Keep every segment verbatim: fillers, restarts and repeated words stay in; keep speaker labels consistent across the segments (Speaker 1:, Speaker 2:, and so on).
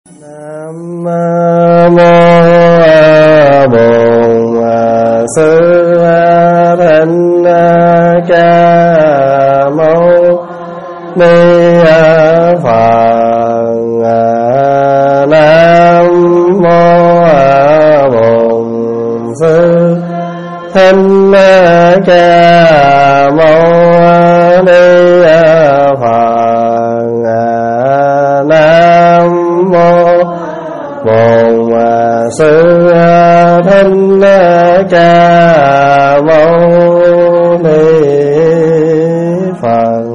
Speaker 1: Nam mô Bổn Sư Thích Ca Mâu Ni Phật. Nam mô Bổn Sư Thích Ca Mâu Ni Phật. Nam mô Bổn Sư Thích Ca Mâu Ni Phật.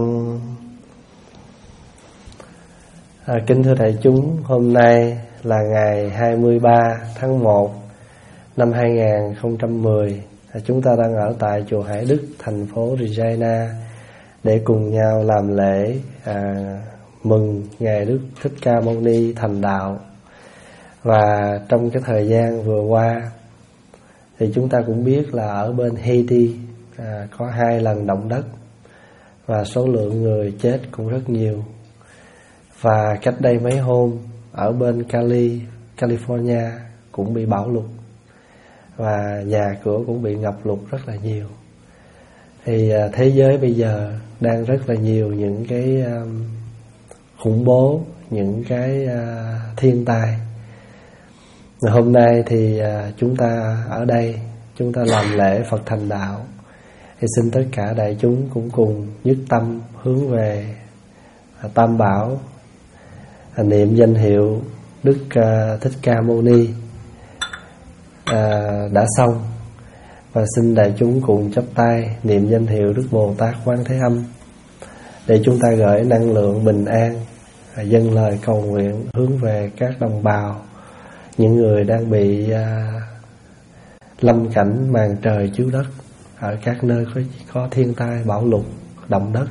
Speaker 1: À, kính thưa đại chúng, hôm nay là ngày hai mươi ba tháng một năm hai nghìn không trăm mười. À, chúng ta đang ở tại chùa Hải Đức, thành phố Regina để cùng nhau làm lễ à, mừng ngày Đức Thích Ca Mâu Ni thành đạo. Và trong cái thời gian vừa qua thì chúng ta cũng biết là ở bên Haiti à, có hai lần động đất và số lượng người chết cũng rất nhiều. Và cách đây mấy hôm ở bên Cali, California cũng bị bão lụt và nhà cửa cũng bị ngập lụt rất là nhiều. Thì à, thế giới bây giờ đang rất là nhiều những cái um, khủng bố, những cái uh, thiên tai. Ngày hôm nay thì uh, chúng ta ở đây, chúng ta làm lễ Phật thành đạo. Thì xin tất cả đại chúng cũng cùng nhất tâm hướng về uh, Tam Bảo, uh, niệm danh hiệu Đức uh, Thích Ca Mâu Ni uh, đã xong. Và xin đại chúng cùng chắp tay niệm danh hiệu Đức Bồ Tát Quán Thế Âm để chúng ta gửi năng lượng bình an và dâng lời cầu nguyện hướng về các đồng bào, những người đang bị à, lâm cảnh màn trời chiếu đất ở các nơi có, có thiên tai, bão lụt, động đất.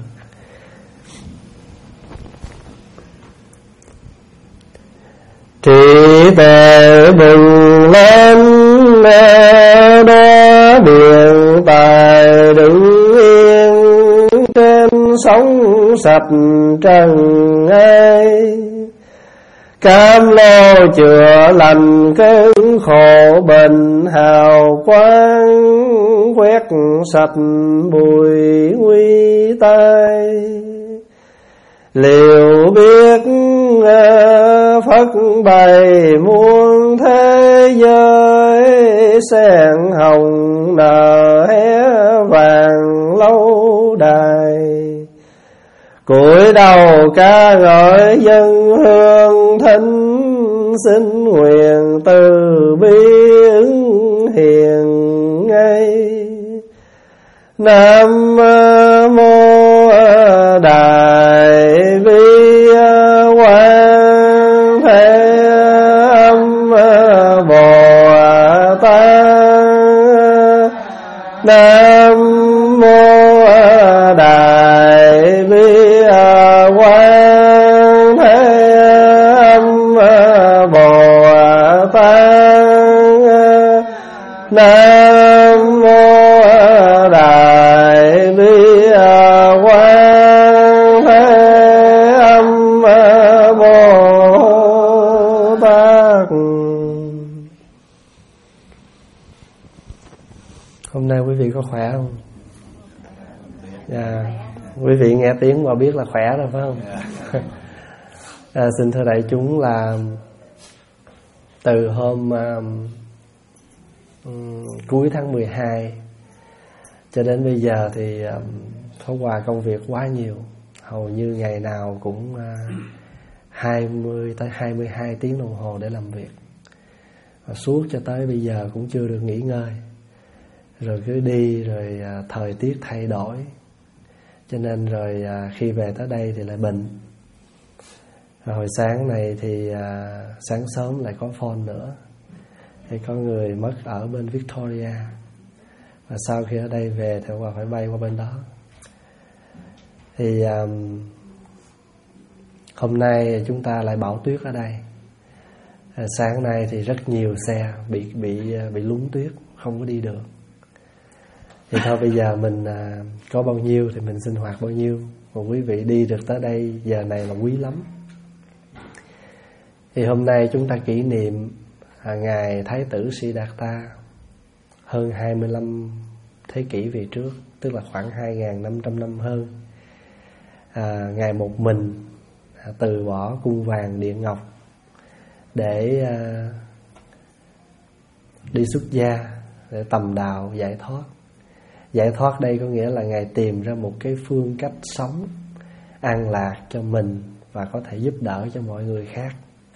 Speaker 1: Trí tuệ bừng lên đó điện tài đứng yên trên sóng sạch trần ai, cam lô chữa lành cơn khổ bệnh hào quang, quét sạch bụi nguy tai. Liệu biết Phật bày muôn thế giới, sen hồng nở hé vàng lâu đài. Cúi đầu ca ngợi dân hương thính, xin nguyện từ bi ứng hiền ngay. Nam mô Đại Bi Quán Thế Âm Bồ Tát. Nam mô Đại Bi Quán Thế Âm Bồ Tát. Nam mô Đại Bi Quán Thế Âm Bồ Tát. Hôm nay quý vị có khỏe không? Dạ, quý vị nghe tiếng mà biết là khỏe rồi phải không? À, xin thưa đại chúng là từ hôm um, um, cuối tháng mười hai cho đến bây giờ thì um, Pháp Hòa công việc quá nhiều, hầu như ngày nào cũng uh, hai mươi tới hai mươi hai tiếng đồng hồ để làm việc. Và suốt cho tới bây giờ cũng chưa được nghỉ ngơi. Rồi cứ đi rồi uh, thời tiết thay đổi, cho nên rồi uh, khi về tới đây thì lại bệnh. Rồi hồi sáng này thì uh, sáng sớm lại có phone nữa, thì có người mất ở bên Victoria. Và sau khi ở đây về thì Hòa phải bay qua bên đó. Thì um, hôm nay chúng ta lại bão tuyết ở đây. À, sáng nay thì rất nhiều xe bị bị bị lún tuyết, không có đi được. Thì thôi bây giờ mình à, có bao nhiêu thì mình sinh hoạt bao nhiêu. Và quý vị đi được tới đây giờ này là quý lắm. Thì hôm nay chúng ta kỷ niệm à, Ngài Thái tử Siddhartha hơn hai mươi lăm thế kỷ về trước, tức là khoảng hai nghìn năm trăm năm hơn. à, Ngài một mình à, từ bỏ cung vàng điện ngọc để à, đi xuất gia, để tầm đạo giải thoát. Giải thoát đây có nghĩa là Ngài tìm ra một cái phương cách sống an lạc cho mình và có thể giúp đỡ cho mọi người khác.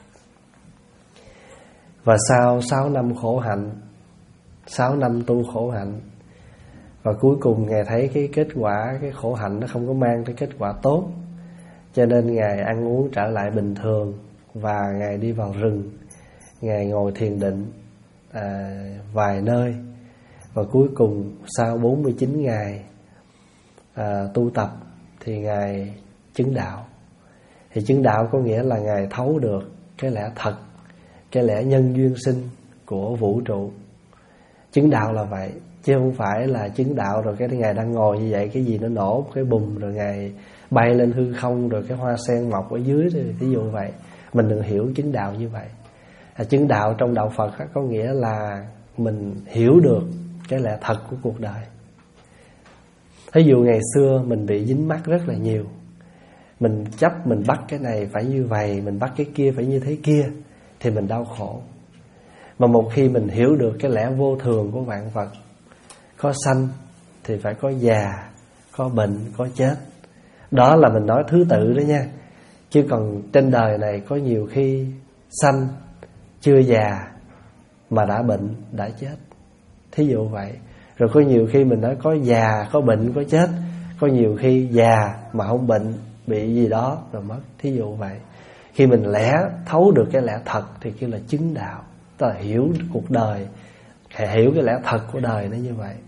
Speaker 1: Và sau sáu năm khổ hạnh, sáu năm tu khổ hạnh, và cuối cùng Ngài thấy cái kết quả, cái khổ hạnh nó không có mang tới kết quả tốt, cho nên Ngài ăn uống trở lại bình thường. Và Ngài đi vào rừng, Ngài ngồi thiền định à, vài nơi. Và cuối cùng sau bốn mươi chín ngày à, tu tập thì Ngài chứng đạo. Thì chứng đạo có nghĩa là Ngài thấu được cái lẽ thật, cái lẽ nhân duyên sinh của vũ trụ. Chứng đạo là vậy, chứ không phải là chứng đạo rồi cái Ngài đang ngồi như vậy, cái gì nó nổ cái bùm rồi Ngài bay lên hư không, rồi cái hoa sen mọc ở dưới, thí dụ vậy. Mình đừng hiểu chứng đạo như vậy. à, Chứng đạo trong đạo Phật á, có nghĩa là mình hiểu được cái lẽ thật của cuộc đời. Thí dụ ngày xưa mình bị dính mắc rất là nhiều, mình chấp, mình bắt cái này phải như vậy, mình bắt cái kia phải như thế kia, thì mình đau khổ. Mà một khi mình hiểu được cái lẽ vô thường của vạn vật, có sanh thì phải có già, có bệnh, có chết. Đó là mình nói thứ tự đó nha. Chứ còn trên đời này có nhiều khi sanh chưa già mà đã bệnh, đã chết, thí dụ vậy. Rồi có nhiều khi mình nói có già, có bệnh, có chết. Có nhiều khi già mà không bệnh, bị gì đó rồi mất, thí dụ vậy. Khi mình lẽ thấu được cái lẽ thật thì kêu là chứng đạo, tức là hiểu cuộc đời, hiểu cái lẽ thật của đời nó như vậy.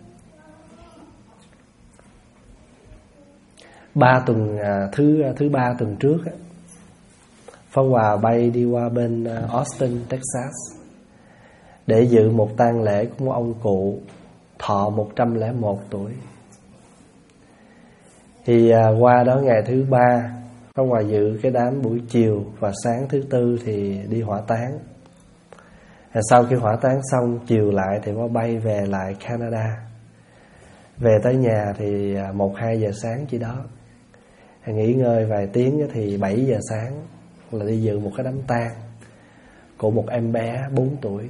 Speaker 1: Ba tuần à, thứ thứ ba tuần trước á, Pháp Hòa bay đi qua bên Austin, Texas để dự một tang lễ của một ông cụ thọ một trăm lẻ một tuổi. Thì à, qua đó ngày thứ ba, Pháp Hòa dự cái đám buổi chiều, và sáng thứ tư thì đi hỏa táng. à, Sau khi hỏa táng xong, chiều lại thì Pháp bay về lại Canada. Về tới nhà thì một hai giờ sáng chỉ đó. Nghỉ ngơi vài tiếng thì bảy giờ sáng là đi dự một cái đám tang của một em bé bốn tuổi.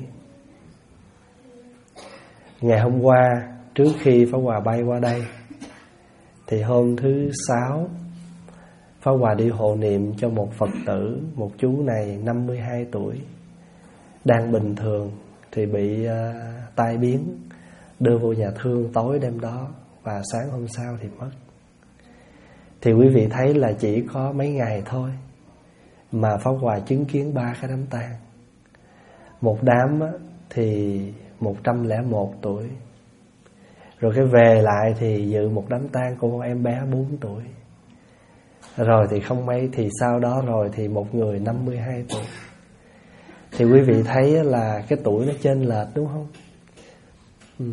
Speaker 1: Ngày hôm qua, trước khi Pháp Hòa bay qua đây, thì hôm thứ sáu, Pháp Hòa đi hộ niệm cho một Phật tử, một chú này năm mươi hai tuổi, đang bình thường thì bị uh, tai biến, đưa vô nhà thương tối đêm đó, và sáng hôm sau thì mất. Thì quý vị thấy là chỉ có mấy ngày thôi mà Pháp Hòa chứng kiến ba cái đám tang. Một đám thì một trăm lẻ một tuổi, rồi cái về lại thì dự một đám tang của một em bé bốn tuổi. Rồi thì không mấy thì sau đó rồi thì một người năm mươi hai tuổi. Thì quý vị thấy là cái tuổi nó chênh lệch, đúng không? Ừ.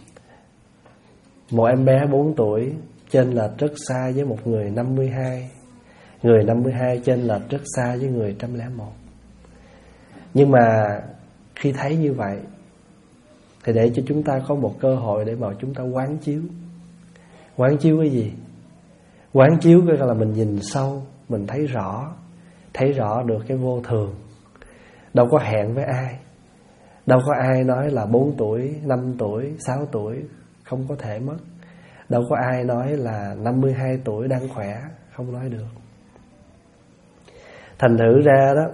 Speaker 1: Một em bé bốn tuổi chênh lệch rất xa với một người năm mươi hai. Người năm mươi hai chênh lệch rất xa với người một trăm lẻ một. Nhưng mà khi thấy như vậy thì để cho chúng ta có một cơ hội để mà chúng ta quán chiếu. Quán chiếu cái gì? Quán chiếu cái là mình nhìn sâu, mình thấy rõ, thấy rõ được cái vô thường. Đâu có hẹn với ai, đâu có ai nói là bốn tuổi, năm tuổi, sáu tuổi không có thể mất. Đâu có ai nói là năm mươi hai tuổi đang khỏe, không nói được. Thành thử ra đó,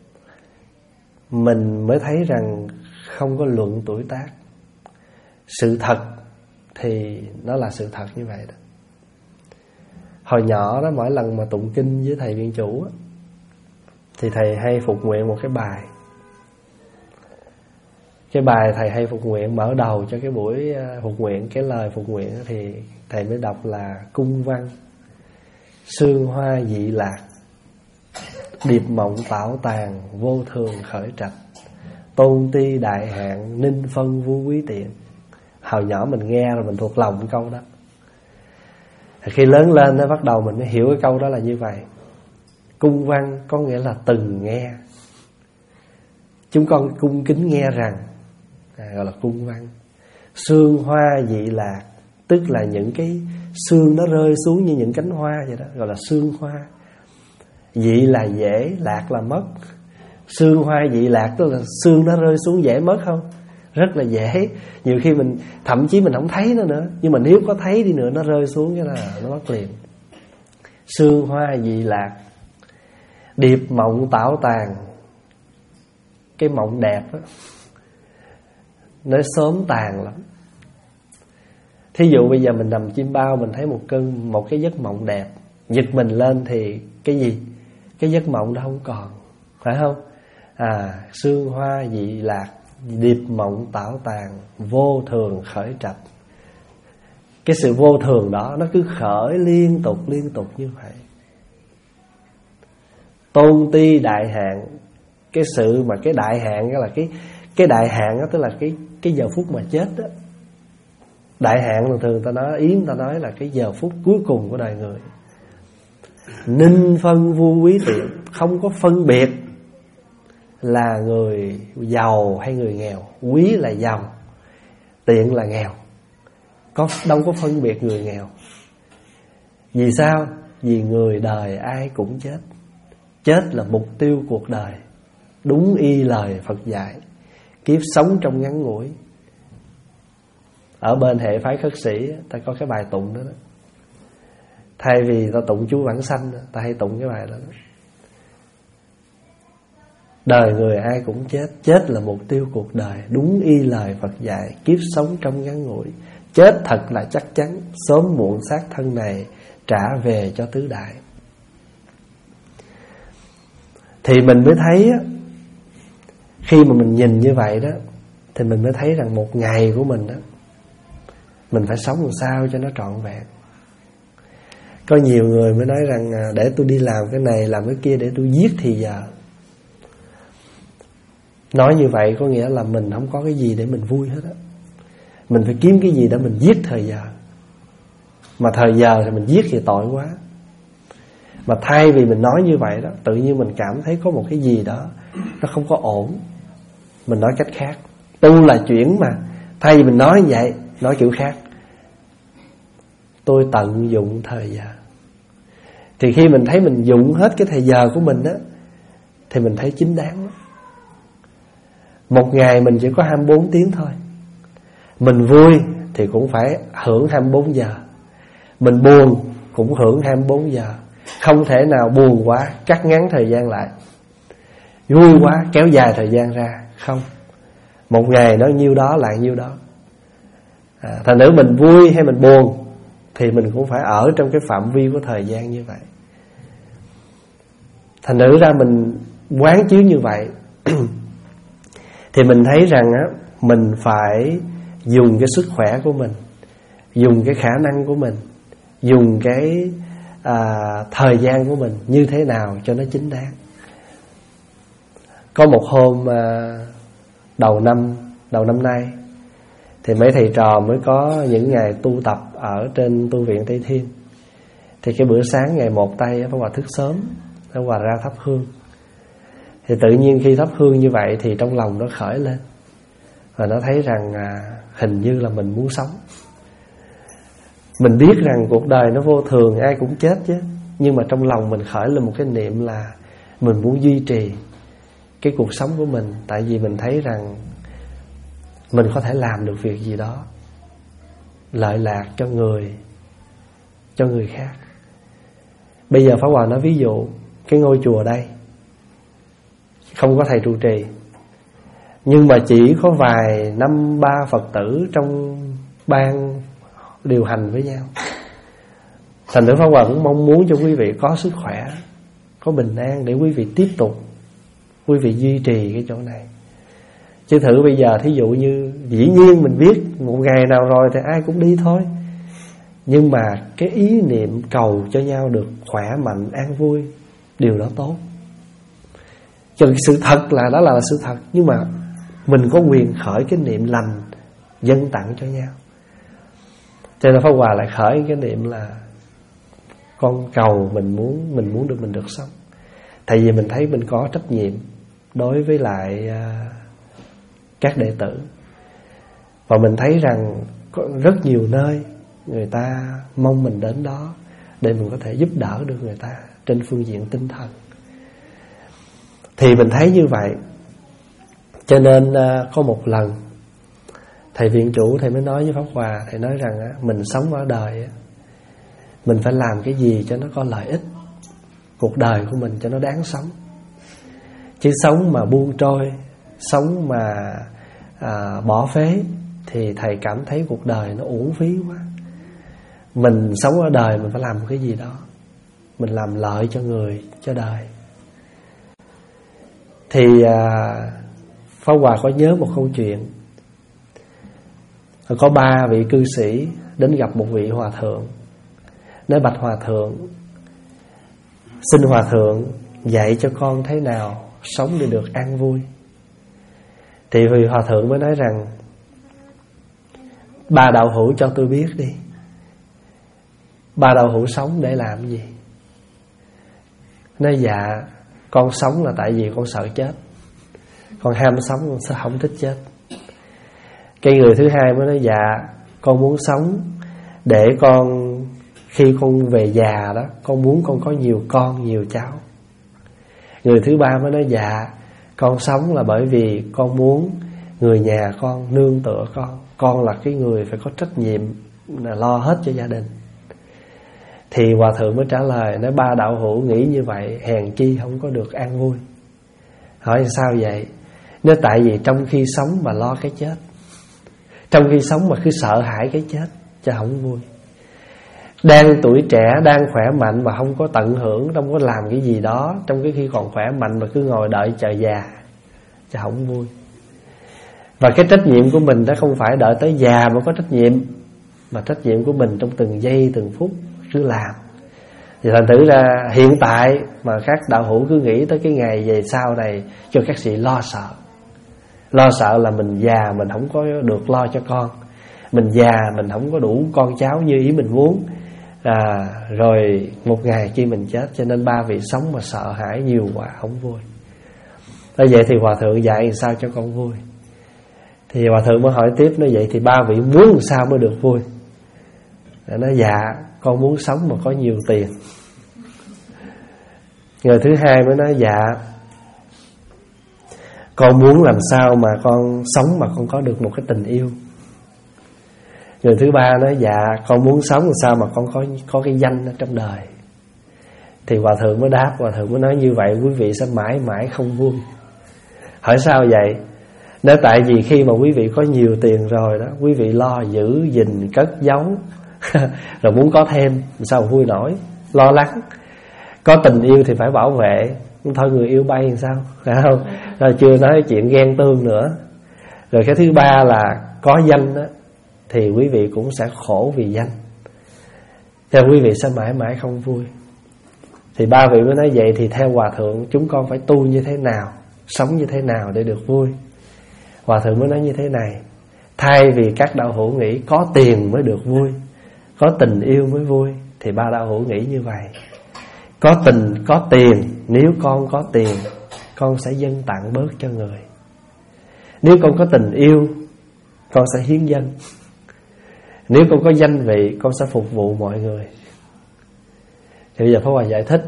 Speaker 1: mình mới thấy rằng không có luận tuổi tác. Sự thật thì nó là sự thật như vậy đó. Hồi nhỏ đó, mỗi lần mà tụng kinh với thầy viện chủ á, thì thầy hay phục nguyện một cái bài. Cái bài thầy hay phục nguyện mở đầu cho cái buổi phục nguyện, cái lời phục nguyện thì thầy mới đọc là: cung văn sương hoa dị lạc, điệp mộng tạo tàn, vô thường khởi trạch, tôn ti đại hạn, ninh phân vu quý tiện. Hồi nhỏ mình nghe rồi mình thuộc lòng câu đó. Khi lớn lên nó bắt đầu mình mới hiểu cái câu đó là như vậy. Cung văn có nghĩa là từng nghe. chúng con cung kính nghe rằng, à, gọi là cung văn. Sương hoa dị lạc, tức là những cái sương nó rơi xuống như những cánh hoa vậy đó, gọi là sương hoa. Dị là dễ, lạc là mất. Sương hoa dị lạc tức là sương nó rơi xuống dễ mất không? Rất là dễ. Nhiều khi mình thậm chí mình không thấy nó nữa, nhưng mà nếu có thấy đi nữa nó rơi xuống cái là nó mất liền. Sương hoa dị lạc, điệp mộng tảo tàn. Cái mộng đẹp đó, nó sớm tàn lắm. Thí dụ bây giờ mình nằm chim bao, mình thấy một cơn một cái giấc mộng đẹp, giật mình lên thì cái gì? Cái giấc mộng đó không còn, phải không? À, sương hoa dị lạc, điệp mộng tảo tàn, vô thường khởi trạch. Cái sự vô thường đó nó cứ khởi liên tục liên tục như vậy. Tôn ti đại hạn, cái sự mà cái đại hạn đó là cái cái đại hạn đó, tức là cái cái giờ phút mà chết đó. Đại hạn thường thường ta nói, ý người ta nói là cái giờ phút cuối cùng của đời người. Ninh phân vu quý tiện, không có phân biệt là người giàu hay người nghèo. Quý là giàu, tiện là nghèo, có đâu có phân biệt người nghèo. Vì sao? Vì người đời ai cũng chết. Chết là mục tiêu cuộc đời, đúng y lời Phật dạy. Kiếp sống trong ngắn ngủi. Ở bên hệ phái khất sĩ ta có cái bài tụng đó, đó. Thay vì ta tụng chú vãng sanh, ta hay tụng cái bài đó, đó. Đời người ai cũng chết. Chết là mục tiêu cuộc đời, đúng y lời Phật dạy. Kiếp sống trong ngắn ngủi. Chết thật là chắc chắn, sớm muộn xác thân này trả về cho tứ đại. Thì mình mới thấy á, khi mà mình nhìn như vậy đó, thì mình mới thấy rằng một ngày của mình đó, mình phải sống làm sao cho nó trọn vẹn. Có nhiều người mới nói rằng để tôi đi làm cái này, làm cái kia để tôi giết thì giờ. Nói như vậy có nghĩa là mình không có cái gì để mình vui hết á. Mình phải kiếm cái gì để mình giết thời giờ. Mà thời giờ thì mình giết thì tội quá. Mà thay vì mình nói như vậy đó, tự nhiên mình cảm thấy có một cái gì đó nó không có ổn. Mình nói cách khác. Tu là chuyển mà. Thay vì mình nói như vậy, nói kiểu khác. Tôi tận dụng thời giờ. Thì khi mình thấy mình dụng hết cái thời giờ của mình đó, thì mình thấy chính đáng đó. Một ngày mình chỉ có hai mươi bốn tiếng thôi. Mình vui thì cũng phải hưởng hai mươi bốn giờ. Mình buồn cũng hưởng hai mươi bốn giờ. Không thể nào buồn quá cắt ngắn thời gian lại, vui quá kéo dài thời gian ra. Không. Một ngày nó nhiêu đó là nhiêu đó. à, Thành nữ mình vui hay mình buồn thì mình cũng phải ở trong cái phạm vi của thời gian như vậy. Thành nữ ra mình quán chiếu như vậy thì mình thấy rằng á, mình phải dùng cái sức khỏe của mình, dùng cái khả năng của mình, dùng cái à, thời gian của mình như thế nào cho nó chính đáng. Có một hôm à, đầu năm đầu năm nay thì mấy thầy trò mới có những ngày tu tập ở trên tu viện Tây Thiên. Thì cái bữa sáng ngày một tây Pháp Hòa thức sớm, Pháp Hòa ra thắp hương. Thì tự nhiên khi thắp hương như vậy thì trong lòng nó khởi lên, và nó thấy rằng à, hình như là mình muốn sống. Mình biết rằng cuộc đời nó vô thường, ai cũng chết chứ. Nhưng mà trong lòng mình khởi lên một cái niệm là mình muốn duy trì cái cuộc sống của mình. Tại vì mình thấy rằng mình có thể làm được việc gì đó lợi lạc cho người, cho người khác. Bây giờ Pháp Hòa nói ví dụ, cái ngôi chùa đây không có thầy trụ trì, nhưng mà chỉ có vài năm ba Phật tử trong ban điều hành với nhau. Thành thử Pháp Hòa cũng mong muốn cho quý vị có sức khỏe, có bình an để quý vị tiếp tục, quý vị duy trì cái chỗ này. Chứ thử bây giờ thí dụ như dĩ nhiên mình biết một ngày nào rồi thì ai cũng đi thôi, nhưng mà cái ý niệm cầu cho nhau được khỏe mạnh, an vui, điều đó tốt. Cho sự thật là đó là sự thật, nhưng mà mình có quyền khởi cái niệm lành dâng tặng cho nhau. Cho nên Pháp Hòa lại khởi cái niệm là con cầu mình muốn mình muốn được mình được sống. Tại vì mình thấy mình có trách nhiệm, đối với lại uh, các đệ tử. Và mình thấy rằng có rất nhiều nơi người ta mong mình đến đó để mình có thể giúp đỡ được người ta trên phương diện tinh thần. Thì mình thấy như vậy. Cho nên uh, có một lần thầy viện chủ thầy mới nói với Pháp Hòa, thầy nói rằng uh, mình sống ở đời uh, mình phải làm cái gì cho nó có lợi ích, cuộc đời của mình cho nó đáng sống. Chứ sống mà buông trôi, sống mà à, bỏ phế thì thầy cảm thấy cuộc đời nó uổng phí quá. Mình sống ở đời mình phải làm cái gì đó, mình làm lợi cho người, cho đời. Thì à, Pháp Hòa có nhớ một câu chuyện. Có ba vị cư sĩ đến gặp một vị hòa thượng, nói: bạch hòa thượng, xin hòa thượng dạy cho con thế nào sống để được an vui. Thì vị hòa thượng mới nói rằng: ba đạo hữu cho tôi biết đi, ba đạo hữu sống để làm gì? Nói: dạ, con sống là tại vì con sợ chết, con ham sống, con sẽ không thích chết. Cái người thứ hai mới nói: dạ, con muốn sống để con khi con về già đó, con muốn con có nhiều con, nhiều cháu. Người thứ ba mới nói: dạ, con sống là bởi vì con muốn người nhà con nương tựa con, con là cái người phải có trách nhiệm là lo hết cho gia đình. Thì hòa thượng mới trả lời, nói: ba đạo hữu nghĩ như vậy hèn chi không có được an vui. Hỏi sao vậy? Nói: tại vì trong khi sống mà lo cái chết, trong khi sống mà cứ sợ hãi cái chết cho không vui. Đang tuổi trẻ, đang khỏe mạnh mà không có tận hưởng, không có làm cái gì đó trong cái khi còn khỏe mạnh mà cứ ngồi đợi chờ già cho không vui. Và cái trách nhiệm của mình đó không phải đợi tới già mới có trách nhiệm, mà trách nhiệm của mình trong từng giây từng phút cứ làm. Thì thành thử ra hiện tại mà các đạo hữu cứ nghĩ tới cái ngày về sau này cho các sĩ lo sợ. Lo sợ là mình già mình không có được lo cho con, mình già mình không có đủ con cháu như ý mình muốn, à, rồi một ngày khi mình chết. Cho nên ba vị sống mà sợ hãi nhiều quá không vui. Nói vậy thì hòa thượng dạy sao cho con vui? Thì hòa thượng mới hỏi tiếp, nói: vậy thì ba vị muốn làm sao mới được vui? Nói: dạ, con muốn sống mà có nhiều tiền. Người thứ hai mới nói: dạ, con muốn làm sao mà con sống mà con có được một cái tình yêu. Người thứ ba nói: dạ, con muốn sống làm sao mà con có có cái danh ở trong đời. Thì hòa thượng mới đáp, hòa thượng mới nói: như vậy quý vị sẽ mãi mãi không vui. Hỏi sao vậy? Nói: tại vì khi mà quý vị có nhiều tiền rồi đó, quý vị lo giữ gìn cất giấu rồi muốn có thêm, sao vui nổi, lo lắng. Có tình yêu thì phải bảo vệ, thôi người yêu bay làm sao, phải không? Rồi chưa nói chuyện ghen tương nữa. Rồi cái thứ ba là có danh đó, thì quý vị cũng sẽ khổ vì danh, theo quý vị sẽ mãi mãi không vui. Thì ba vị mới nói: vậy thì theo hòa thượng chúng con phải tu như thế nào, sống như thế nào để được vui? Hòa thượng mới nói như thế này: thay vì các đạo hữu nghĩ có tiền mới được vui, có tình yêu mới vui, thì ba đạo hữu nghĩ như vậy: có tình, có tiền, nếu con có tiền con sẽ dâng tặng bớt cho người. Nếu con có tình yêu con sẽ hiến dâng. Nếu con có danh vị con sẽ phục vụ mọi người. Thì bây giờ Pháp Hòa giải thích.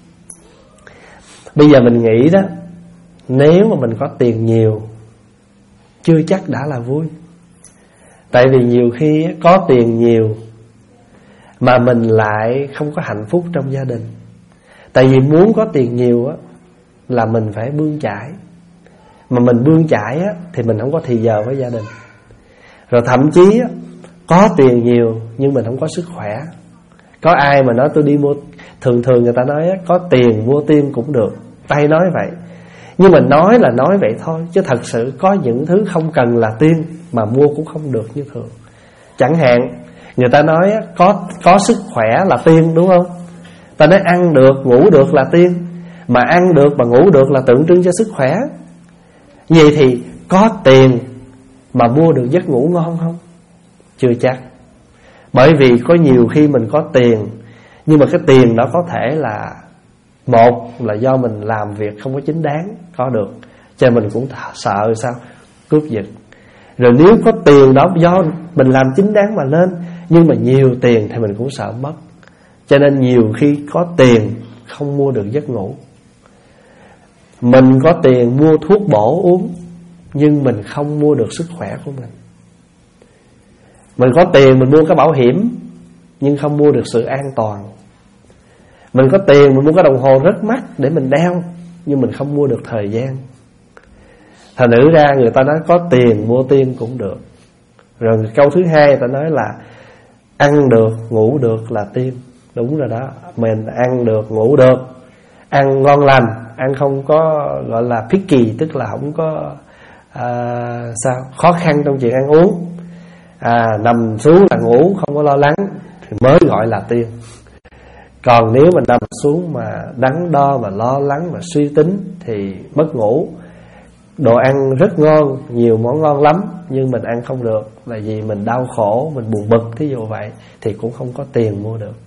Speaker 1: Bây giờ mình nghĩ đó, nếu mà mình có tiền nhiều chưa chắc đã là vui. Tại vì nhiều khi có tiền nhiều mà mình lại không có hạnh phúc trong gia đình. Tại vì muốn có tiền nhiều á là mình phải bươn chải. Mà mình bươn chải á thì mình không có thì giờ với gia đình. Rồi thậm chí á, có tiền nhiều nhưng mình không có sức khỏe. Có ai mà nói tôi đi mua, thường thường người ta nói á, có tiền mua tim cũng được, tay nói vậy. Nhưng mà nói là nói vậy thôi, chứ thật sự có những thứ không cần là tiên mà mua cũng không được như thường. Chẳng hạn người ta nói á, có, có sức khỏe là tiên, đúng không? Ta nói ăn được, ngủ được là tiên. Mà ăn được và ngủ được là tượng trưng cho sức khỏe. Vậy thì có tiền mà mua được giấc ngủ ngon không? Chưa chắc. Bởi vì có nhiều khi mình có tiền, nhưng mà cái tiền đó có thể là, một là do mình làm việc không có chính đáng, có được. cho mình cũng sợ sao cướp giật. Rồi nếu có tiền đó do mình làm chính đáng mà lên, nhưng mà nhiều tiền thì mình cũng sợ mất. Cho nên nhiều khi có tiền không mua được giấc ngủ. Mình có tiền mua thuốc bổ uống, nhưng mình không mua được sức khỏe của mình. Mình có tiền mình mua cái bảo hiểm, nhưng không mua được sự an toàn. Mình có tiền mình mua cái đồng hồ rất mắc để mình đeo, nhưng mình không mua được thời gian. Thành nữ ra người ta nói có tiền mua tiên cũng được. Rồi câu thứ hai người ta nói là ăn được, ngủ được là tiên. Đúng rồi đó, mình ăn được, ngủ được, ăn ngon lành, ăn không có gọi là picky, tức là không có à, sao khó khăn trong chuyện ăn uống. à, Nằm xuống là ngủ, không có lo lắng thì mới gọi là tiên. Còn nếu mà nằm xuống mà đắn đo, mà lo lắng, mà suy tính thì mất ngủ. Đồ ăn rất ngon, nhiều món ngon lắm, nhưng mình ăn không được là vì mình đau khổ, mình buồn bực, thí dụ vậy, thì cũng không có tiền mua được.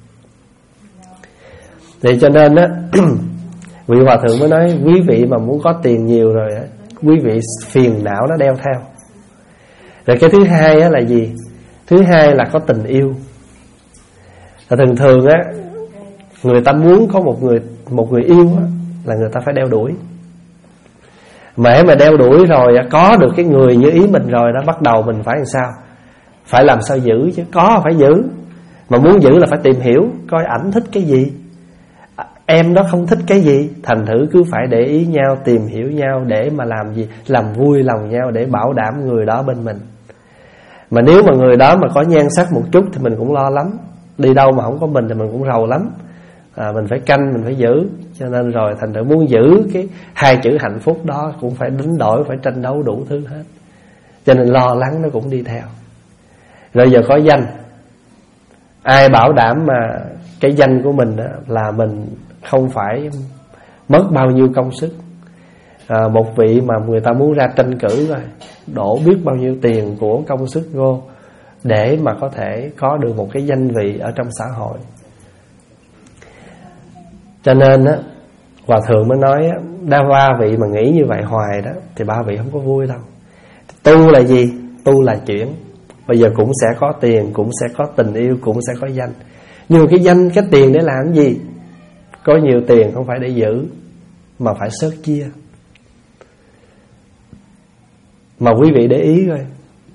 Speaker 1: Thì cho nên á, vị hòa thượng mới nói quý vị mà muốn có tiền nhiều rồi á, quý vị phiền não nó đeo theo. Rồi cái thứ hai á là gì? Thứ hai là có tình yêu. Và thường thường á, người ta muốn có một người một người yêu á, là người ta phải đeo đuổi. Mà mà đeo đuổi rồi, có được cái người như ý mình rồi đó, bắt đầu mình phải làm sao? Phải làm sao giữ chứ, có phải giữ. Mà muốn giữ là phải tìm hiểu coi ảnh thích cái gì, em đó không thích cái gì. Thành thử cứ phải để ý nhau, tìm hiểu nhau để mà làm gì? Làm vui lòng nhau để bảo đảm người đó bên mình. Mà nếu mà người đó mà có nhan sắc một chút thì mình cũng lo lắm. Đi đâu mà không có mình thì mình cũng rầu lắm. à, Mình phải canh, mình phải giữ. Cho nên rồi thành thử muốn giữ cái hai chữ hạnh phúc đó cũng phải đánh đổi, phải tranh đấu đủ thứ hết. Cho nên lo lắng nó cũng đi theo. Rồi giờ có danh, ai bảo đảm mà cái danh của mình đó là mình không phải mất bao nhiêu công sức. à, Một vị mà người ta muốn ra tranh cử rồi, đổ biết bao nhiêu tiền của công sức vô để mà có thể có được một cái danh vị ở trong xã hội. Cho nên á, hòa thượng mới nói á, đa ba vị mà nghĩ như vậy hoài đó thì ba vị không có vui đâu. Tu là gì? Tu là chuyển. Bây giờ cũng sẽ có tiền, cũng sẽ có tình yêu, cũng sẽ có danh. Nhưng mà cái danh, cái tiền để làm gì? Có nhiều tiền không phải để giữ, mà phải sớt chia. Mà quý vị để ý coi,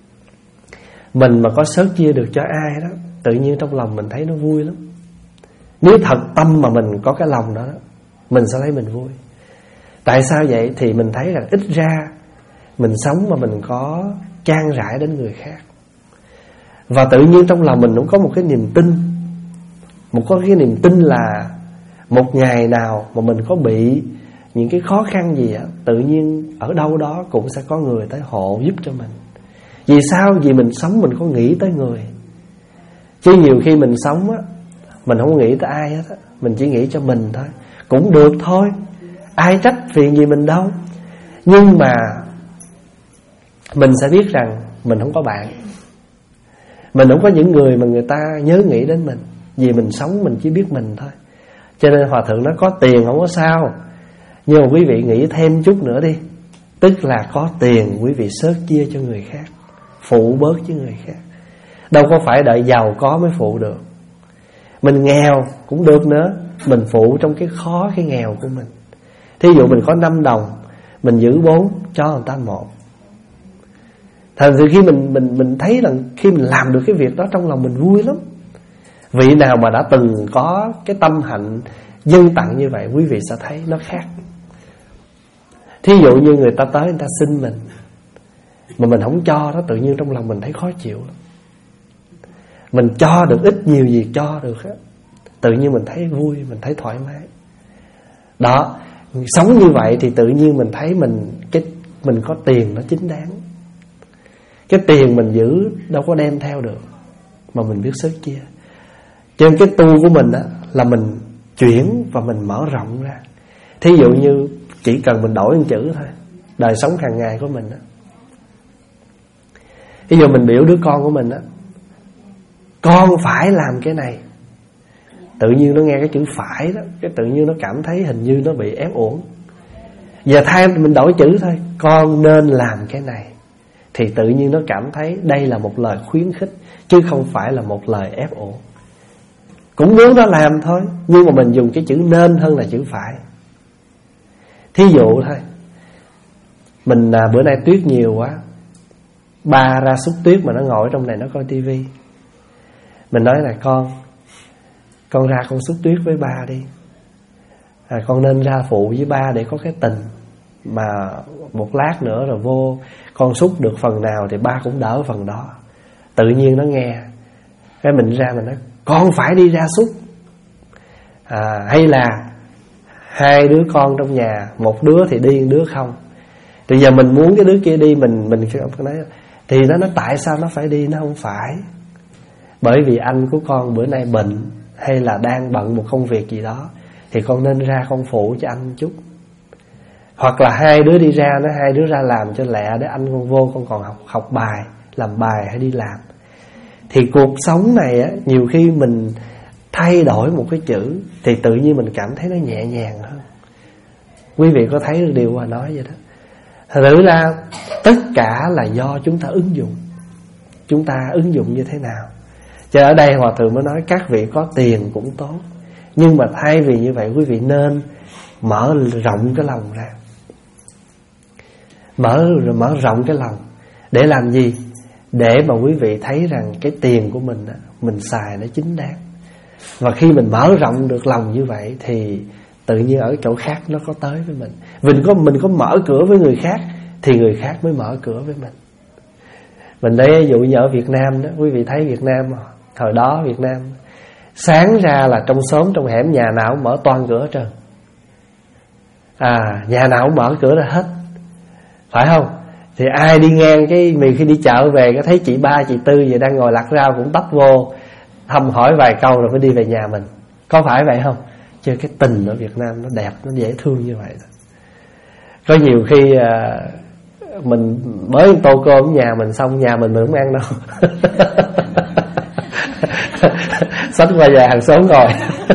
Speaker 1: mình mà có sớt chia được cho ai đó, tự nhiên trong lòng mình thấy nó vui lắm. Nếu thật tâm mà mình có cái lòng đó, đó mình sẽ thấy mình vui. Tại sao vậy? Thì mình thấy rằng ít ra mình sống mà mình có trang rải đến người khác. Và tự nhiên trong lòng mình cũng có một cái niềm tin. Một có cái niềm tin là một ngày nào mà mình có bị những cái khó khăn gì á, tự nhiên ở đâu đó cũng sẽ có người tới hộ giúp cho mình. Vì sao? Vì mình sống mình có nghĩ tới người. Chứ nhiều khi mình sống á, mình không nghĩ tới ai hết á, mình chỉ nghĩ cho mình thôi. Cũng được thôi, ai trách phiền gì mình đâu. Nhưng mà mình sẽ biết rằng mình không có bạn, mình không có những người mà người ta nhớ nghĩ đến mình. Vì mình sống mình chỉ biết mình thôi. Cho nên hòa thượng nói có tiền không có sao, nhưng mà quý vị nghĩ thêm chút nữa đi. Tức là có tiền quý vị sớt chia cho người khác, phụ bớt với người khác. Đâu có phải đợi giàu có mới phụ được. Mình nghèo cũng được nữa, mình phụ trong cái khó, cái nghèo của mình. Thí dụ mình có năm đồng, mình giữ bốn, cho người ta một. Thành từ khi mình mình mình thấy rằng khi mình làm được cái việc đó, trong lòng mình vui lắm. Vị nào mà đã từng có cái tâm hạnh dâng tặng như vậy, quý vị sẽ thấy nó khác. Thí dụ như người ta tới, người ta xin mình mà mình không cho đó, tự nhiên trong lòng mình thấy khó chịu lắm. Mình cho được ít nhiều gì cho được á, tự nhiên mình thấy vui, mình thấy thoải mái. Đó, sống như vậy thì tự nhiên mình thấy mình cái mình có tiền nó chính đáng. Cái tiền mình giữ đâu có đem theo được, mà mình biết sớt chia. Cho nên cái tu của mình á, là mình chuyển và mình mở rộng ra. Thí dụ như chỉ cần mình đổi một chữ thôi, đời sống hàng ngày của mình á. Ví dụ mình biểu đứa con của mình á, con phải làm cái này, tự nhiên nó nghe cái chữ phải đó, cái tự nhiên nó cảm thấy hình như nó bị ép uổng. Giờ thay mình đổi chữ thôi, con nên làm cái này, thì tự nhiên nó cảm thấy đây là một lời khuyến khích, chứ không phải là một lời ép uổng. Cũng muốn nó làm thôi, nhưng mà mình dùng cái chữ nên hơn là chữ phải. Thí dụ thôi, mình à, bữa nay tuyết nhiều quá, ba ra xúc tuyết mà nó ngồi trong này nó coi tivi. Mình nói là con Con ra con xúc tuyết với ba đi, à, con nên ra phụ với ba để có cái tình. Mà một lát nữa rồi vô con xúc được phần nào thì ba cũng đỡ phần đó. Tự nhiên nó nghe. Cái mình ra mình nói con phải đi ra xúc, à, hay là hai đứa con trong nhà, một đứa thì đi, một đứa không. Thì giờ mình muốn cái đứa kia đi, Mình mình nói thì nó nói tại sao nó phải đi. Nó không phải, bởi vì anh của con bữa nay bệnh, hay là đang bận một công việc gì đó, thì con nên ra con phụ cho anh chút. Hoặc là hai đứa đi ra, nó hai đứa ra làm cho lẹ, để anh con vô con còn học, học bài, làm bài hay đi làm. Thì cuộc sống này á, nhiều khi mình thay đổi một cái chữ thì tự nhiên mình cảm thấy nó nhẹ nhàng hơn. Quý vị có thấy được điều mà nói vậy đó. Thật sự ra tất cả là do chúng ta ứng dụng. Chúng ta ứng dụng như thế nào. Chứ ở đây Hòa Thượng mới nói các vị có tiền cũng tốt, nhưng mà thay vì như vậy, quý vị nên mở rộng cái lòng ra. Mở, mở rộng cái lòng. Để làm gì? Để mà quý vị thấy rằng cái tiền của mình, mình xài nó chính đáng. Và khi mình mở rộng được lòng như vậy, thì tự nhiên ở chỗ khác nó có tới với mình. Mình có, mình có mở cửa với người khác, thì người khác mới mở cửa với mình. Mình đây ví dụ như ở Việt Nam đó, quý vị thấy Việt Nam thời đó, Việt Nam sáng ra là trong xóm trong hẻm nhà nào cũng mở toan cửa hết trơn. À, nhà nào cũng mở cửa ra hết, phải không? Thì ai đi ngang cái mình khi đi chợ về có thấy chị ba chị tư gì đang ngồi lặt rau cũng tấp vô thăm hỏi vài câu rồi mới đi về nhà mình. Có phải vậy không? Chứ cái tình ở Việt Nam nó đẹp, nó dễ thương như vậy. Có nhiều khi à, mình mới tô cơm ở nhà mình xong, nhà mình mình không ăn đâu. Xách qua nhà hàng xóm ngồi.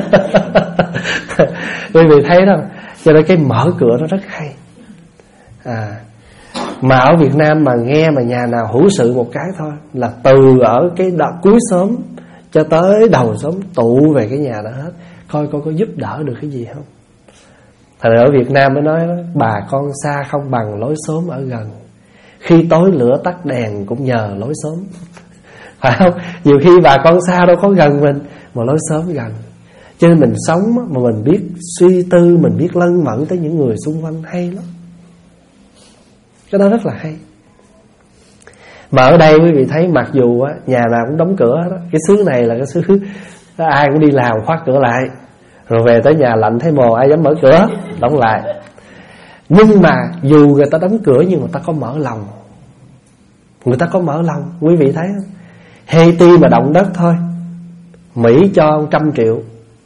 Speaker 1: Quý vị thấy đó. Cho nên cái mở cửa nó rất hay. À, mà ở Việt Nam mà nghe mà nhà nào hữu sự một cái thôi là từ ở cái đầu, cuối xóm cho tới đầu xóm tụ về cái nhà đó hết. Coi coi có giúp đỡ được cái gì không. Thật ở Việt Nam mới nói đó, bà con xa không bằng lối xóm ở gần, khi tối lửa tắt đèn cũng nhờ lối xóm. Phải không? Nhiều khi bà con xa đâu có gần mình, mà lối xóm gần. Cho nên mình sống mà mình biết suy tư, mình biết lân mẫn tới những người xung quanh hay lắm. Cái đó rất là hay. Mà ở đây quý vị thấy mặc dù á, nhà nào cũng đóng cửa đó. Cái xứ này là cái xứ ai cũng đi làm khóa cửa lại, rồi về tới nhà lạnh thấy mồ, ai dám mở cửa, đóng lại. Nhưng mà dù người ta đóng cửa nhưng mà người ta có mở lòng. Người ta có mở lòng. Quý vị thấy không? Haiti mà động đất thôi, Mỹ cho một trăm triệu,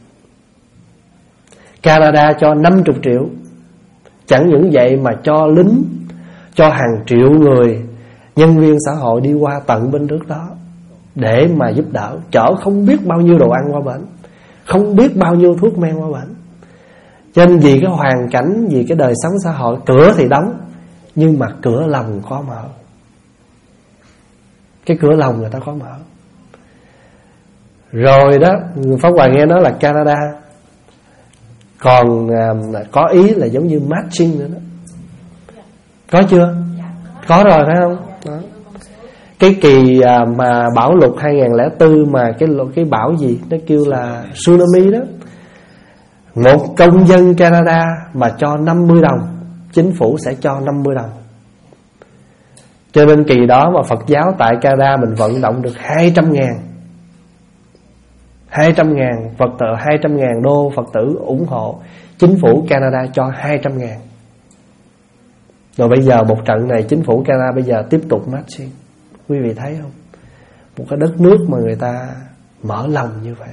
Speaker 1: Canada cho năm mươi triệu. Chẳng những vậy mà cho lính, cho hàng triệu người, nhân viên xã hội đi qua tận bên nước đó để mà giúp đỡ, chở không biết bao nhiêu đồ ăn qua bển, không biết bao nhiêu thuốc men qua bển. Cho nên vì cái hoàn cảnh, vì cái đời sống xã hội, cửa thì đóng, nhưng mà cửa lòng có mở. Cái cửa lòng người ta có mở. Rồi đó, Pháp Hòa nghe nói là Canada còn à, có ý là giống như matching nữa đó. Có chưa? Có rồi phải không? Đó. Cái kỳ à, mà bão lụt hai nghìn lẻ bốn mà cái cái bão gì nó kêu là tsunami đó, một công dân Canada mà cho năm mươi đồng, chính phủ sẽ cho năm mươi đồng. Cho nên kỳ đó mà Phật giáo tại Canada mình vận động được hai trăm ngàn hai trăm ngàn Phật tử, hai trăm ngàn đô Phật tử ủng hộ. Chính phủ Canada cho hai trăm ngàn. Rồi bây giờ một trận này chính phủ Canada bây giờ tiếp tục matching. Quý vị thấy không? Một cái đất nước mà người ta mở lòng như vậy.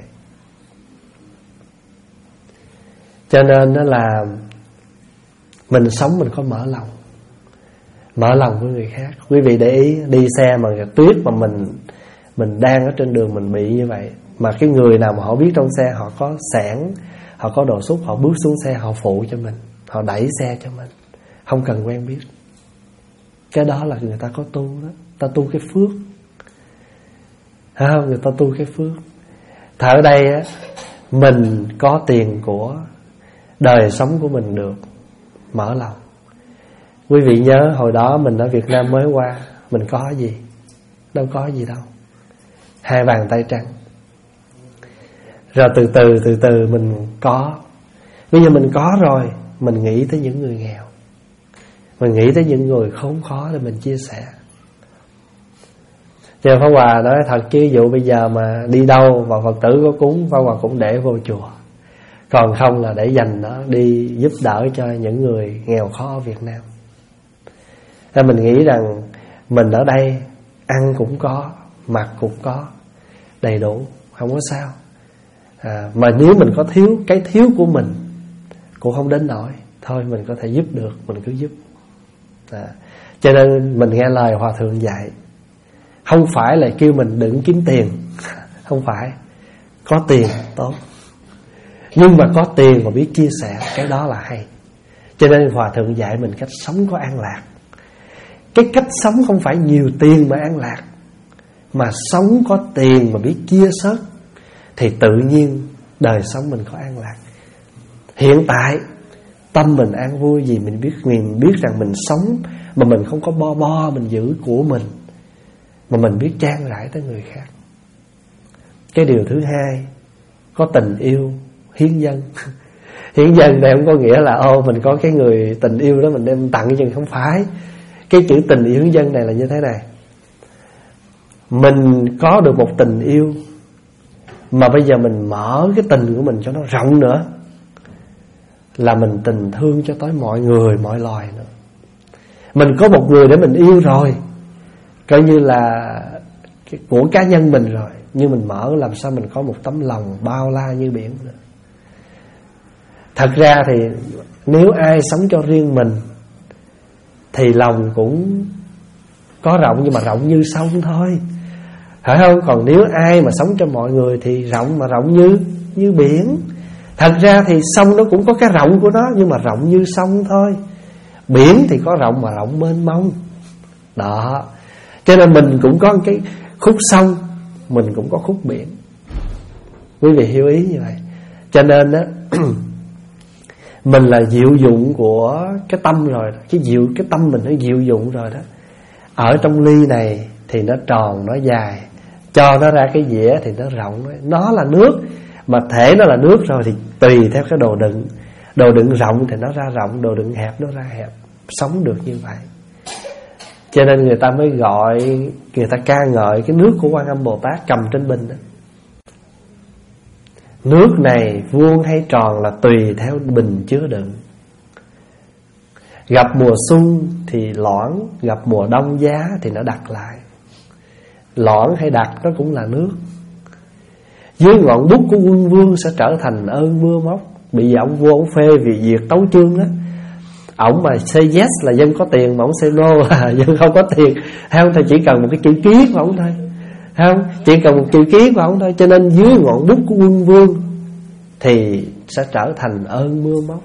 Speaker 1: Cho nên đó là mình sống mình có mở lòng, mở lòng với người khác. Quý vị để ý, đi xe mà tuyết mà mình mình đang ở trên đường mình bị như vậy, mà cái người nào mà họ biết trong xe họ có xẻng, họ có đồ xúc, họ bước xuống xe họ phụ cho mình, họ đẩy xe cho mình. không cần quen biết. Cái đó là người ta có tu đó, ta tu cái phước. Thấy không? Người ta tu cái phước. Thật ở đây á, mình có tiền của, đời sống của mình được mở lòng. Quý vị nhớ hồi đó mình ở Việt Nam mới qua, mình có gì? Đâu có gì đâu, hai bàn tay trắng. Rồi từ từ từ từ mình có. Bây giờ mình có rồi, mình nghĩ tới những người nghèo, mình nghĩ tới những người khốn khó để mình chia sẻ. Cho Pháp Hòa nói thật chứ, ví dụ bây giờ mà đi đâu và Phật tử có cúng, Pháp Hòa cũng để vô chùa, còn không là để dành nó đi giúp đỡ cho những người nghèo khó ở Việt Nam. Nên mình nghĩ rằng mình ở đây ăn cũng có, mặc cũng có, đầy đủ, không có sao. à, Mà nếu mình có thiếu, cái thiếu của mình cũng không đến nỗi, thôi mình có thể giúp được, mình cứ giúp. à, Cho nên mình nghe lời Hòa Thượng dạy, không phải là kêu mình đừng kiếm tiền, không phải. Có tiền tốt, nhưng mà có tiền mà biết chia sẻ, cái đó là hay. Cho nên Hòa Thượng dạy mình cách sống có an lạc. Cái cách sống không phải nhiều tiền mà an lạc, mà sống có tiền mà biết chia sớt, thì tự nhiên đời sống mình có an lạc. Hiện tại tâm mình an vui vì mình biết, mình biết rằng mình sống mà mình không có bo bo mình giữ của mình, mà mình biết trang rải tới người khác. Cái điều thứ hai, có tình yêu hiến dân. Hiến dân này không có nghĩa là ô mình có cái người tình yêu đó mình đem tặng cho, không phải. Cái chữ tình yêu hiến dân này là như thế này: mình có được một tình yêu mà bây giờ mình mở cái tình của mình cho nó rộng nữa, là mình tình thương cho tới mọi người, mọi loài nữa. Mình có một người để mình yêu rồi, coi như là của cá nhân mình rồi, nhưng mình mở làm sao mình có một tấm lòng bao la như biển nữa. Thật ra thì nếu ai sống cho riêng mình thì lòng cũng có rộng, nhưng mà rộng như sông thôi, phải không? Còn nếu ai mà sống cho mọi người thì rộng mà rộng như như biển. Thật ra thì sông nó cũng có cái rộng của nó, nhưng mà rộng như sông thôi. Biển thì có rộng mà rộng mênh mông. Đó. Cho nên mình cũng có cái khúc sông, mình cũng có khúc biển. Quý vị hiểu ý như vậy. Cho nên á mình là diệu dụng của cái tâm rồi, cái diệu cái tâm mình nó diệu dụng rồi đó. Ở trong ly này thì nó tròn, nó dài, cho nó ra cái dĩa thì nó rộng. Nó là nước, mà thể nó là nước rồi thì tùy theo cái đồ đựng. Đồ đựng rộng thì nó ra rộng, đồ đựng hẹp nó ra hẹp. Sống được như vậy. Cho nên người ta mới gọi, người ta ca ngợi cái nước của Quan Âm Bồ Tát cầm trên bình đó. Nước này vuông hay tròn là tùy theo bình chứa đựng. Gặp mùa xuân thì loãng, gặp mùa đông giá thì nó đặc lại. Loãng hay đặc nó cũng là nước. Dưới ngọn bút của quân vương sẽ trở thành ơn mưa móc. Bị giờ ông vua ông phê vì việc tấu chương đó, ổng mà say yes là dân có tiền, mà ổng say no là dân không có tiền. Không, thì chỉ cần một cái chữ ký của ổng thôi, không, chỉ cần một chữ ký của ổng thôi. Cho nên dưới ngọn bút của quân vương thì sẽ trở thành ơn mưa móc.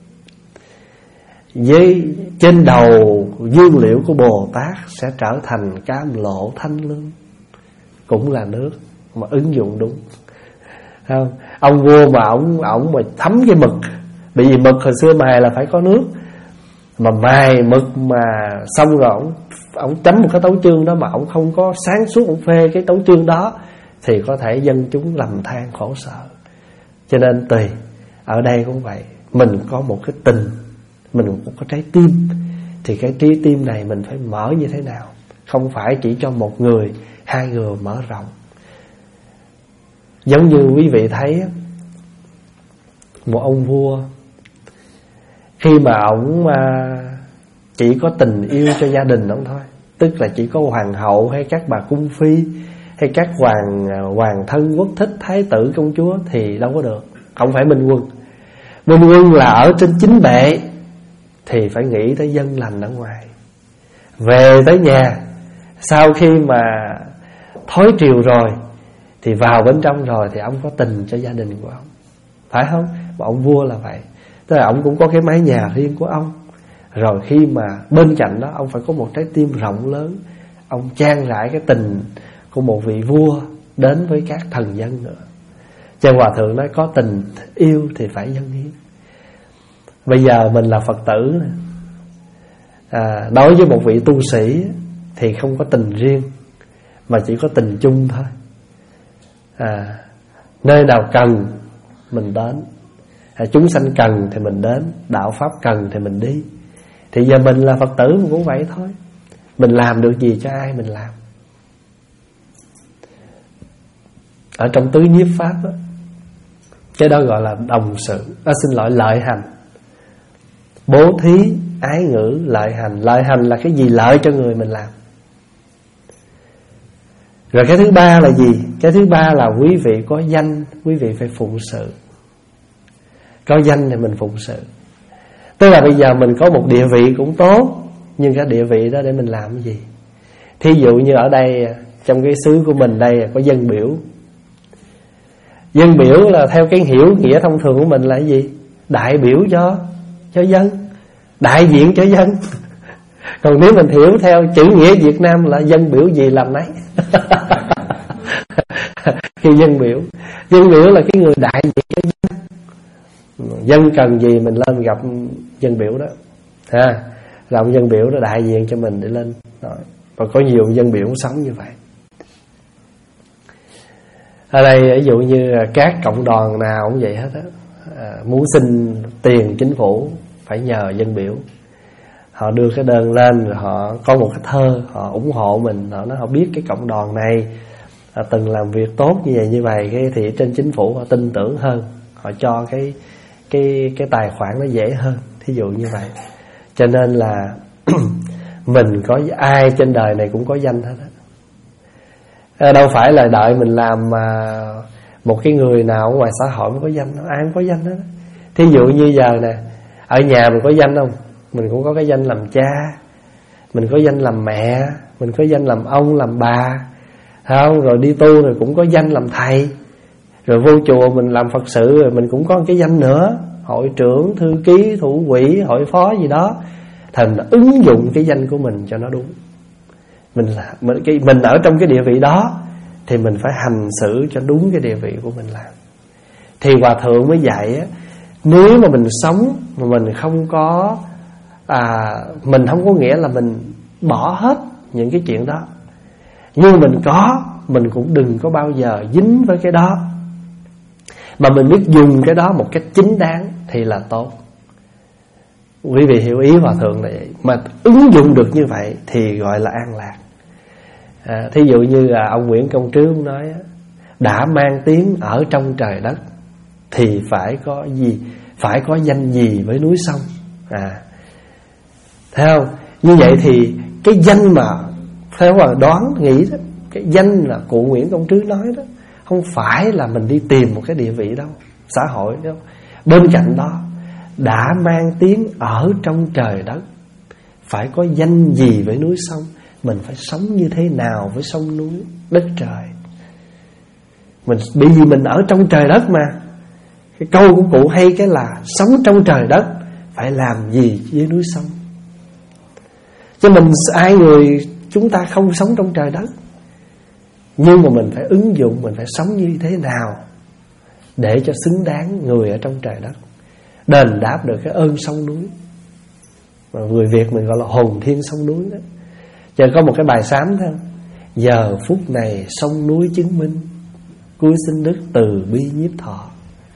Speaker 1: Với trên đầu dương liễu của Bồ Tát sẽ trở thành cam lộ thanh lương, cũng là nước mà ứng dụng đúng. Không? Ông vua mà ổng ổng mà thấm cái mực, bởi vì mực hồi xưa mài là phải có nước, mà mài mực mà xong rồi ổng ổng chấm một cái tấu chương đó mà ổng không có sáng suốt ổng phê cái tấu chương đó thì có thể dân chúng lầm than khổ sở. Cho nên tùy ở đây cũng vậy, mình có một cái tình, mình cũng có trái tim, thì cái trái tim này mình phải mở như thế nào, không phải chỉ cho một người, hai người mở rộng. Giống như quý vị thấy một ông vua, khi mà ổng chỉ có tình yêu cho gia đình ổng thôi, tức là chỉ có hoàng hậu hay các bà cung phi hay các hoàng hoàng thân quốc thích, thái tử công chúa thì đâu có được. Không phải minh quân. Minh quân là ở trên chính bệ thì phải nghĩ tới dân lành ở ngoài. Về tới nhà, sau khi mà thối triều rồi thì vào bên trong rồi thì ông có tình cho gia đình của ông, phải không? Mà ông vua là vậy, tức là ông cũng có cái mái nhà riêng của ông, Rồi khi mà bên cạnh đó ông phải có một trái tim rộng lớn, ông chan rải cái tình của một vị vua đến với các thần dân nữa. Cho Hòa Thượng nói có tình yêu thì phải dâng hiến. Bây giờ mình là Phật tử, à, đối với một vị tu sĩ thì không có tình riêng, mà chỉ có tình chung thôi. à, Nơi nào cần mình đến, à, chúng sanh cần thì mình đến, đạo Pháp cần thì mình đi. Thì giờ mình là Phật tử mình cũng vậy thôi. Mình làm được gì cho ai mình làm. Ở trong tứ nhiếp Pháp đó, cái đó gọi là đồng sự, à, xin lỗi lợi hành. Bố thí, ái ngữ, lợi hành. Lợi hành là cái gì lợi cho người mình làm. Rồi cái thứ ba là gì? Cái thứ ba là quý vị có danh, quý vị phải phụng sự. Có danh thì mình phụng sự. Tức là bây giờ mình có một địa vị cũng tốt, nhưng cái địa vị đó để mình làm cái gì? Thí dụ như ở đây, trong cái xứ của mình đây có dân biểu. Dân biểu là theo cái hiểu nghĩa thông thường của mình là cái gì? Đại biểu cho cho dân, đại diện cho dân. Còn nếu mình hiểu theo chữ nghĩa Việt Nam là dân biểu gì làm nấy. Khi dân biểu, dân biểu là cái người đại diện cho dân. Dân cần gì mình lên gặp dân biểu đó, ha, là ông dân biểu đó đại diện cho mình để lên nói. Và có nhiều dân biểu sống như vậy. Ở đây ví dụ như các cộng đoàn nào cũng vậy hết á, à, muốn xin tiền chính phủ phải nhờ dân biểu. Họ đưa cái đơn lên, rồi họ có một cái thơ, họ ủng hộ mình. Họ nói họ biết cái cộng đoàn này à, từng làm việc tốt như vậy như vậy, cái thì trên chính phủ họ tin tưởng hơn, họ cho cái cái cái tài khoản nó dễ hơn, thí dụ như vậy. Cho nên là mình có ai trên đời này cũng có danh hết á. À, đâu phải là đợi mình làm mà một cái người nào ở ngoài xã hội mới có danh đâu, ai cũng có danh hết. Thí dụ như giờ nè, ở nhà mình có danh không? Mình cũng có cái danh làm cha, mình có danh làm mẹ, mình có danh làm ông, làm bà, không? Rồi đi tu rồi cũng có danh làm thầy. Rồi vô chùa mình làm Phật sự rồi mình cũng có cái danh nữa, hội trưởng, thư ký, thủ quỹ, hội phó gì đó. Thành ứng dụng cái danh của mình cho nó đúng. Mình là mình, cái, mình ở trong cái địa vị đó thì mình phải hành xử cho đúng cái địa vị của mình làm. Thì Hòa Thượng mới dạy á, nếu mà mình sống mà mình không có à, mình không có nghĩa là mình bỏ hết những cái chuyện đó, nhưng mình có, mình cũng đừng có bao giờ dính với cái đó, mà mình biết dùng cái đó một cách chính đáng thì là tốt. Quý vị hiểu ý Hòa Thượng là vậy. Mà ứng dụng được như vậy thì gọi là an lạc. à, Thí dụ như là ông Nguyễn Công Trứ nói, đã mang tiếng ở trong trời đất thì phải có gì, phải có danh gì với núi sông. à, Thấy không? Như vậy thì cái danh mà theo mà đoán nghĩ đó, cái danh là cụ Nguyễn Công Trứ nói đó, không phải là mình đi tìm một cái địa vị đâu, xã hội đâu. Bên cạnh đó, đã mang tiếng ở trong trời đất, phải có danh gì với núi sông. Mình phải sống như thế nào với sông núi, đất trời. Mình bởi vì mình ở trong trời đất mà. Cái câu của cụ hay cái là sống trong trời đất, phải làm gì với núi sông. Chứ mình ai người chúng ta không sống trong trời đất, nhưng mà mình phải ứng dụng, mình phải sống như thế nào để cho xứng đáng người ở trong trời đất, đền đáp được cái ơn sông núi. Mà người Việt mình gọi là hồn thiên sông núi đó. Giờ có một cái bài sám thôi: giờ phút này sông núi chứng minh, cuối sinh đức từ bi nhiếp thọ.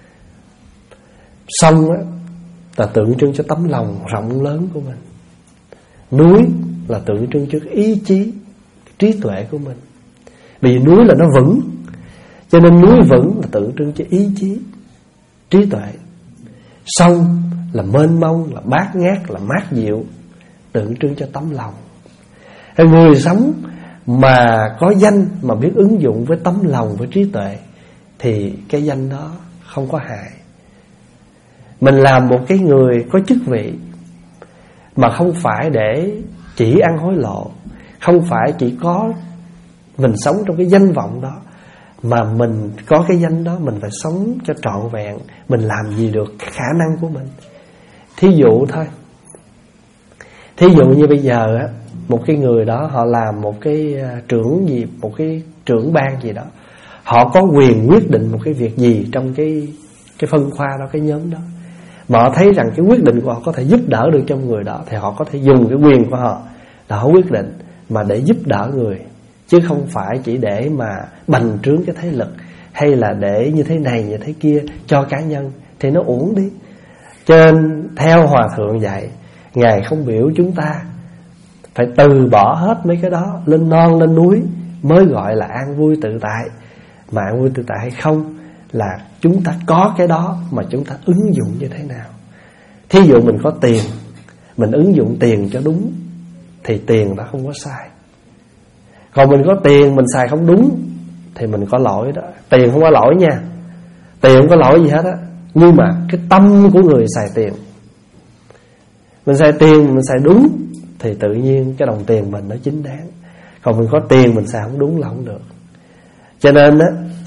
Speaker 1: Sông á là tượng trưng cho tấm lòng rộng lớn của mình, núi là tượng trưng cho ý chí, trí tuệ của mình. Vì núi là nó vững, cho nên núi vững là tượng trưng cho ý chí, trí tuệ. Sông là mênh mông, là bát ngát, là mát dịu, tượng trưng cho tấm lòng. Người sống mà có danh mà biết ứng dụng với tấm lòng, với trí tuệ, thì cái danh đó không có hại. Mình làm một cái người có chức vị mà không phải để chỉ ăn hối lộ, không phải chỉ có mình sống trong cái danh vọng đó, mà mình có cái danh đó mình phải sống cho trọn vẹn. Mình làm gì được cái khả năng của mình. Thí dụ thôi, Thí dụ như bây giờ á, một cái người đó họ làm một cái trưởng gì, một cái trưởng ban gì đó, họ có quyền quyết định một cái việc gì trong cái cái phân khoa đó, cái nhóm đó, mà họ thấy rằng cái quyết định của họ có thể giúp đỡ được cho người đó, thì họ có thể dùng cái quyền của họ là họ quyết định mà để giúp đỡ người, chứ không phải chỉ để mà bành trướng cái thế lực, hay là để như thế này như thế kia cho cá nhân, thì nó uổng đi. Cho nên theo Hòa Thượng dạy, Ngài không biểu chúng ta phải từ bỏ hết mấy cái đó, lên non lên núi mới gọi là an vui tự tại. Mà an vui tự tại hay không là chúng ta có cái đó mà chúng ta ứng dụng như thế nào. Thí dụ mình có tiền, mình ứng dụng tiền cho đúng thì tiền đó không có sai. Còn mình có tiền mình xài không đúng thì mình có lỗi đó. Tiền không có lỗi nha, tiền không có lỗi gì hết á, nhưng mà cái tâm của người xài tiền, mình xài tiền mình xài đúng thì tự nhiên cái đồng tiền mình nó chính đáng. Còn mình có tiền mình xài không đúng là không được. Cho nên á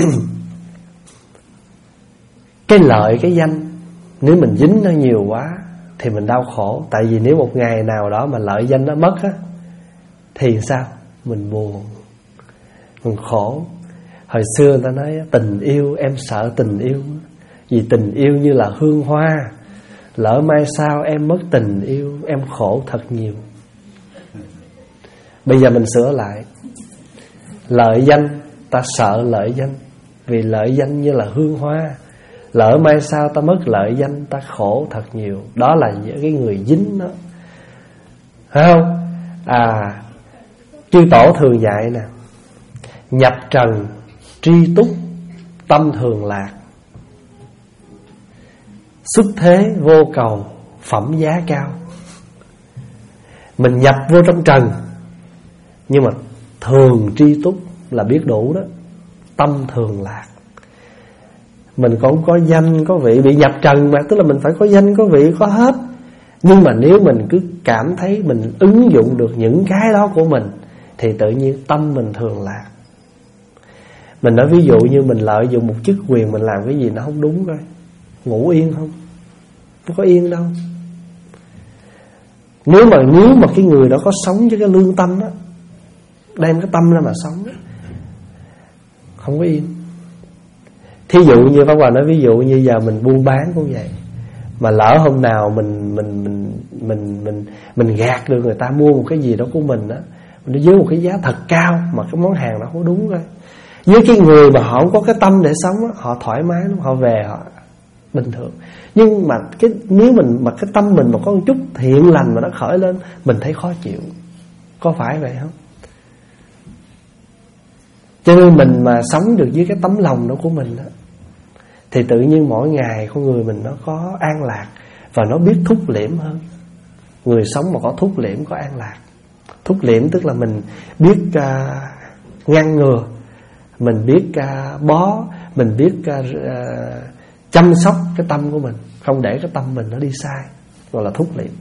Speaker 1: cái lợi cái danh, nếu mình dính nó nhiều quá thì mình đau khổ. Tại vì nếu một ngày nào đó mà lợi danh nó mất á thì sao? Mình buồn, mình khổ. Hồi xưa người ta nói tình yêu, em sợ tình yêu, vì tình yêu như là hương hoa, lỡ mai sau em mất tình yêu, em khổ thật nhiều. Bây giờ mình sửa lại, lợi danh, ta sợ lợi danh, vì lợi danh như là hương hoa, lỡ mai sau ta mất lợi danh, ta khổ thật nhiều. Đó là những cái người dính đó, phải không? À, chư tổ thường dạy nè, nhập trần tri túc, tâm thường lạc, xuất thế vô cầu, phẩm giá cao. Mình nhập vô trong trần, nhưng mà thường tri túc là biết đủ đó, tâm thường lạc. Mình còn có danh có vị, bị nhập trần mà, tức là mình phải có danh có vị có hết. Nhưng mà nếu mình cứ cảm thấy mình ứng dụng được những cái đó của mình thì tự nhiên tâm mình thường lạc. Mình nói ví dụ như mình lợi dụng một chức quyền, mình làm cái gì nó không đúng rồi, ngủ yên không? Nó có yên đâu. Nếu mà nếu mà cái người đó có sống với cái lương tâm đó, đem cái tâm ra mà sống đó, không có yên. Thí dụ như Pháp Hòa nói, ví dụ như giờ mình buôn bán cũng vậy, mà lỡ hôm nào mình mình mình mình mình mình gạt được người ta mua một cái gì đó của mình đó, mình với một cái giá thật cao mà cái món hàng đó không đúng rồi. Với cái người mà họ không có cái tâm để sống đó, họ thoải mái lắm, họ về họ bình thường. Nhưng mà cái nếu mình mà cái tâm mình mà có một chút thiện lành mà nó khởi lên, mình thấy khó chịu. Có phải vậy không? Cho nên mình mà sống được với cái tấm lòng đó của mình đó, thì tự nhiên mỗi ngày con người mình nó có an lạc và nó biết thúc liễm hơn. Người sống mà có thúc liễm, có an lạc. Thúc liễm tức là mình biết uh, ngăn ngừa, mình biết uh, bó, mình biết uh, uh, chăm sóc cái tâm của mình, không để cái tâm mình nó đi sai, gọi là thúc liễm.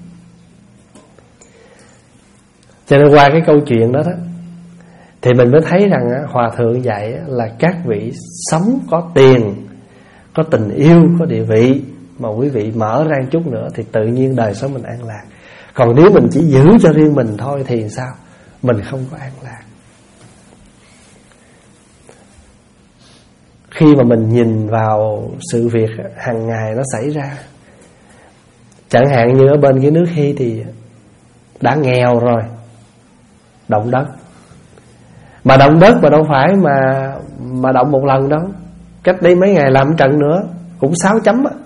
Speaker 1: Cho nên qua cái câu chuyện đó đó thì mình mới thấy rằng uh, Hòa Thượng dạy uh, là các vị sống có tiền, có tình yêu, có địa vị, mà quý vị mở ra chút nữa thì tự nhiên đời sống mình an lạc. Còn nếu mình chỉ giữ cho riêng mình thôi thì sao? Mình không có an lạc. Khi mà mình nhìn vào sự việc hàng ngày nó xảy ra, chẳng hạn như ở bên cái nước Hy thì đã nghèo rồi, động đất. Mà động đất mà đâu phải mà mà động một lần đâu. Cách đây mấy ngày làm trận nữa cũng sáu chấm á.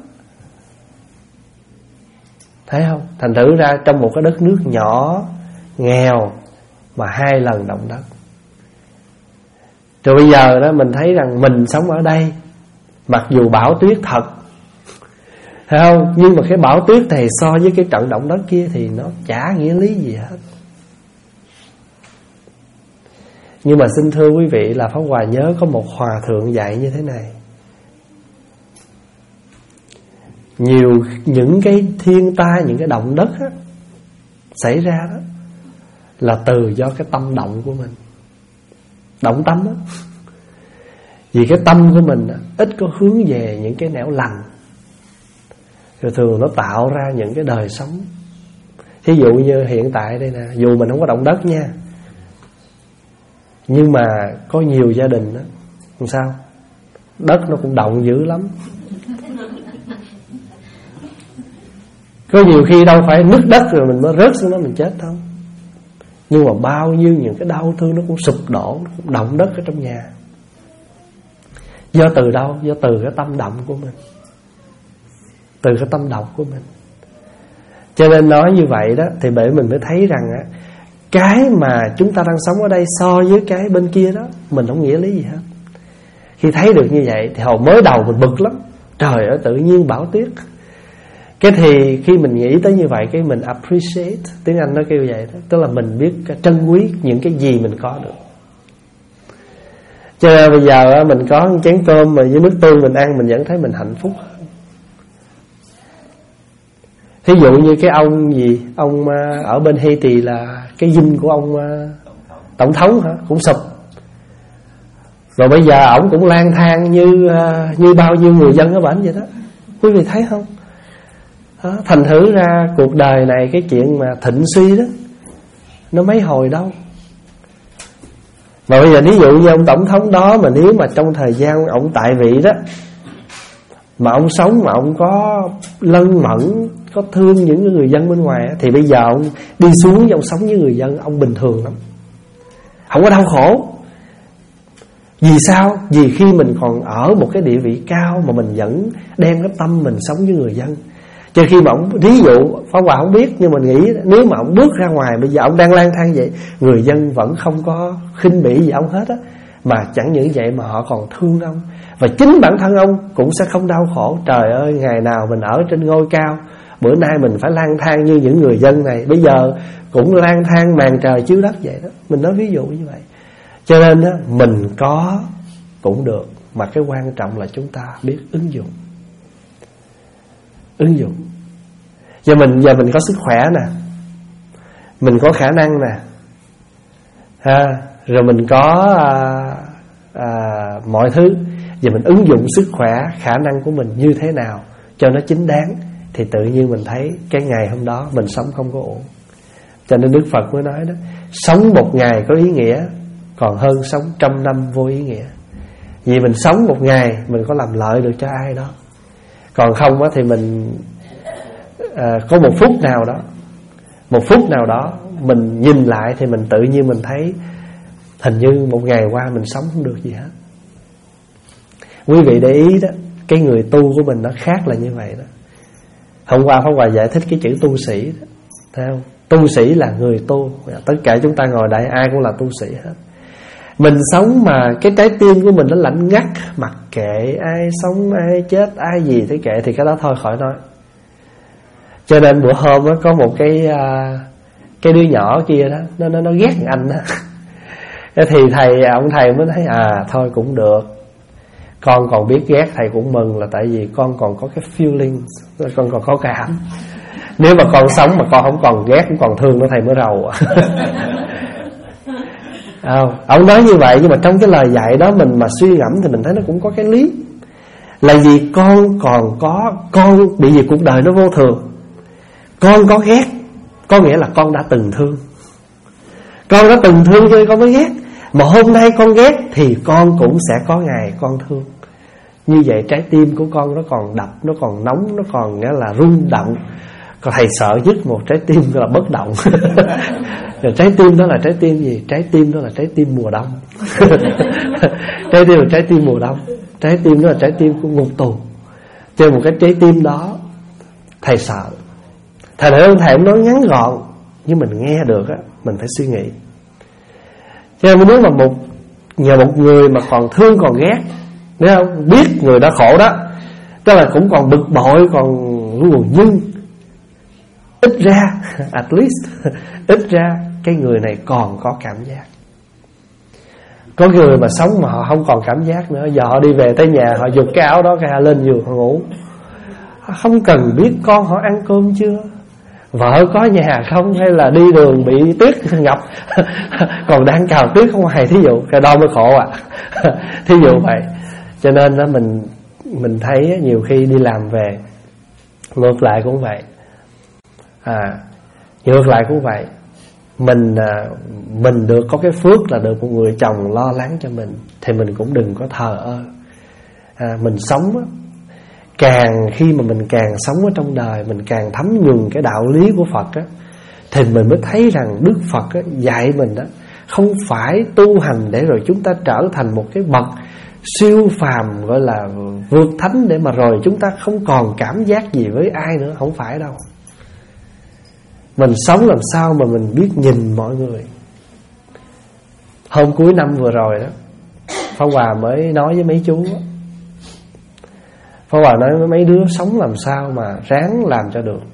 Speaker 1: Thấy không? Thành thử ra trong một cái đất nước nhỏ, nghèo mà hai lần động đất. Rồi bây giờ đó mình thấy rằng mình sống ở đây, mặc dù bão tuyết thật, thấy không? Nhưng mà cái bão tuyết này so với cái trận động đất kia thì nó chả nghĩa lý gì hết. Nhưng mà xin thưa quý vị là Pháp Hòa nhớ có một Hòa Thượng dạy như thế này. Nhiều những cái thiên tai, những cái động đất á, xảy ra đó là từ do cái tâm động của mình. Động tâm á. Vì cái tâm của mình á, ít có hướng về những cái nẻo lành, rồi thường nó tạo ra những cái đời sống, Thí dụ như hiện tại đây nè, dù mình không có động đất nha, nhưng mà có nhiều gia đình đó, làm sao? Đất nó cũng động dữ lắm. Có nhiều khi đâu phải nứt đất rồi mình mới rớt xuống đó mình chết đâu. Nhưng mà bao nhiêu những cái đau thương nó cũng sụp đổ, nó cũng động đất ở trong nhà. Do từ đâu? Do từ cái tâm động của mình, từ cái tâm động của mình. Cho nên nói như vậy đó, thì bởi mình mới thấy rằng á, cái mà chúng ta đang sống ở đây so với cái bên kia đó, mình không nghĩa lý gì hết. Khi thấy được như vậy thì hồi mới đầu mình bực lắm, trời ơi tự nhiên bão tuyết. Cái thì khi mình nghĩ tới như vậy, cái mình appreciate, tiếng Anh nó kêu vậy đó, tức là mình biết trân quý những cái gì mình có được. Cho nên bây giờ mình có một chén cơm mà với nước tương mình ăn, mình vẫn thấy mình hạnh phúc. Thí dụ như cái ông gì, ông ở bên Haiti là cái dinh của ông tổng thống hả, cũng sụp. Rồi bây giờ ổng cũng lang thang như như bao nhiêu người dân ở bển vậy đó. Quý vị thấy không? Đó, thành thử ra cuộc đời này, cái chuyện mà thịnh suy đó, nó mấy hồi đâu. Mà bây giờ ví dụ như ông tổng thống đó, mà nếu mà trong thời gian ông tại vị đó, mà ông sống mà ông có lân mẫn, có thương những người dân bên ngoài, thì bây giờ ông đi xuống với ông sống với người dân, ông bình thường lắm, không có đau khổ. Vì sao? Vì khi mình còn ở một cái địa vị cao mà mình vẫn đem cái tâm mình sống với người dân. Cho khi mà ông, ví dụ Pháp Hòa không biết, nhưng mình nghĩ nếu mà ông bước ra ngoài, bây giờ ông đang lang thang vậy, người dân vẫn không có khinh bỉ gì ông hết á, mà chẳng những vậy mà họ còn thương ông. Và chính bản thân ông cũng sẽ không đau khổ. Trời ơi, ngày nào mình ở trên ngôi cao, bữa nay mình phải lang thang như những người dân này, bây giờ cũng lang thang màn trời chiếu đất vậy đó. Mình nói ví dụ như vậy. Cho nên á, mình có cũng được, mà cái quan trọng là chúng ta biết ứng dụng. Ứng dụng. Giờ mình giờ mình có sức khỏe nè, mình có khả năng nè, ha, rồi mình có à, à, mọi thứ. Giờ mình ứng dụng sức khỏe, khả năng của mình như thế nào cho nó chính đáng, thì tự nhiên mình thấy cái ngày hôm đó mình sống không có ổn. Cho nên Đức Phật mới nói đó, sống một ngày có ý nghĩa còn hơn sống trăm năm vô ý nghĩa. Vì mình sống một ngày mình có làm lợi được cho ai đó, còn không á thì mình à, có một phút nào đó, một phút nào đó mình nhìn lại thì mình tự nhiên mình thấy hình như một ngày qua mình sống không được gì hết. Quý vị để ý đó, cái người tu của mình nó khác là như vậy đó. Hôm qua Pháp Hòa giải thích cái chữ tu sĩ đó, thấy không? Tu sĩ là người tu. Tất cả chúng ta ngồi đây ai cũng là tu sĩ hết. Mình sống mà cái trái tim của mình nó lạnh ngắt, mặc kệ ai sống ai chết ai gì thế kệ, thì cái đó thôi khỏi nói. Cho nên bữa hôm đó, có một cái cái đứa nhỏ kia đó, nó nó nó ghét anh đó. Thì thầy ông thầy mới thấy à thôi cũng được, con còn biết ghét thầy cũng mừng, là tại vì con còn có cái feeling, con còn có cảm. Nếu mà con sống mà con không còn ghét, không còn thương nó, thầy mới rầu. À, ông nói như vậy, nhưng mà trong cái lời dạy đó mình mà suy ngẫm thì mình thấy nó cũng có cái lý. Là vì con còn có, con bị gì cuộc đời nó vô thường, con có ghét, có nghĩa là con đã từng thương. Con đã từng thương cho nên con mới ghét. Mà hôm nay con ghét thì con cũng sẽ có ngày con thương. Như vậy trái tim của con nó còn đập, nó còn nóng, nó còn nghĩa là rung động. Còn thầy sợ nhất một trái tim là bất động. Rồi trái tim đó là trái tim gì? Trái tim đó là trái tim mùa đông. Trái tim là trái tim mùa đông. Trái tim đó là trái tim của ngục tù. Trên một cái trái tim đó thầy sợ. Thầy nói ông thầy ông nói ngắn gọn, nhưng mình nghe được á, mình phải suy nghĩ. Cho nên nếu mà một nhờ một người mà còn thương còn ghét, biết không? Biết người đó khổ đó, tức là cũng còn bực bội, còn luôn, nhưng ít ra, at least, ít ra cái người này còn có cảm giác. Có người mà sống mà họ không còn cảm giác nữa, giờ họ đi về tới nhà, họ giục cái áo đó, cái họ lên giường họ ngủ, không cần biết con họ ăn cơm chưa, vợ có nhà không, hay là đi đường bị tuyết ngập còn đang cào tuyết ở ngoài, thí dụ cái đó mới khổ à. Thí dụ vậy. Cho nên đó, mình mình thấy nhiều khi đi làm về ngược lại cũng vậy. À, Ngược lại cũng vậy. Mình mình được có cái phước là được một người chồng lo lắng cho mình, thì mình cũng đừng có thờ ơ. à, Mình sống á, càng khi mà mình càng sống ở trong đời, mình càng thấm nhuần cái đạo lý của Phật á, thì mình mới thấy rằng Đức Phật á, dạy mình đó, không phải tu hành để rồi chúng ta trở thành một cái bậc siêu phàm gọi là vượt thánh, để mà rồi chúng ta không còn cảm giác gì với ai nữa. Không phải đâu. Mình sống làm sao mà mình biết nhìn mọi người. Hôm cuối năm vừa rồi đó, Pháp Hòa mới nói với mấy chú đó, Pháp Hòa nói với mấy đứa sống làm sao mà ráng làm cho được.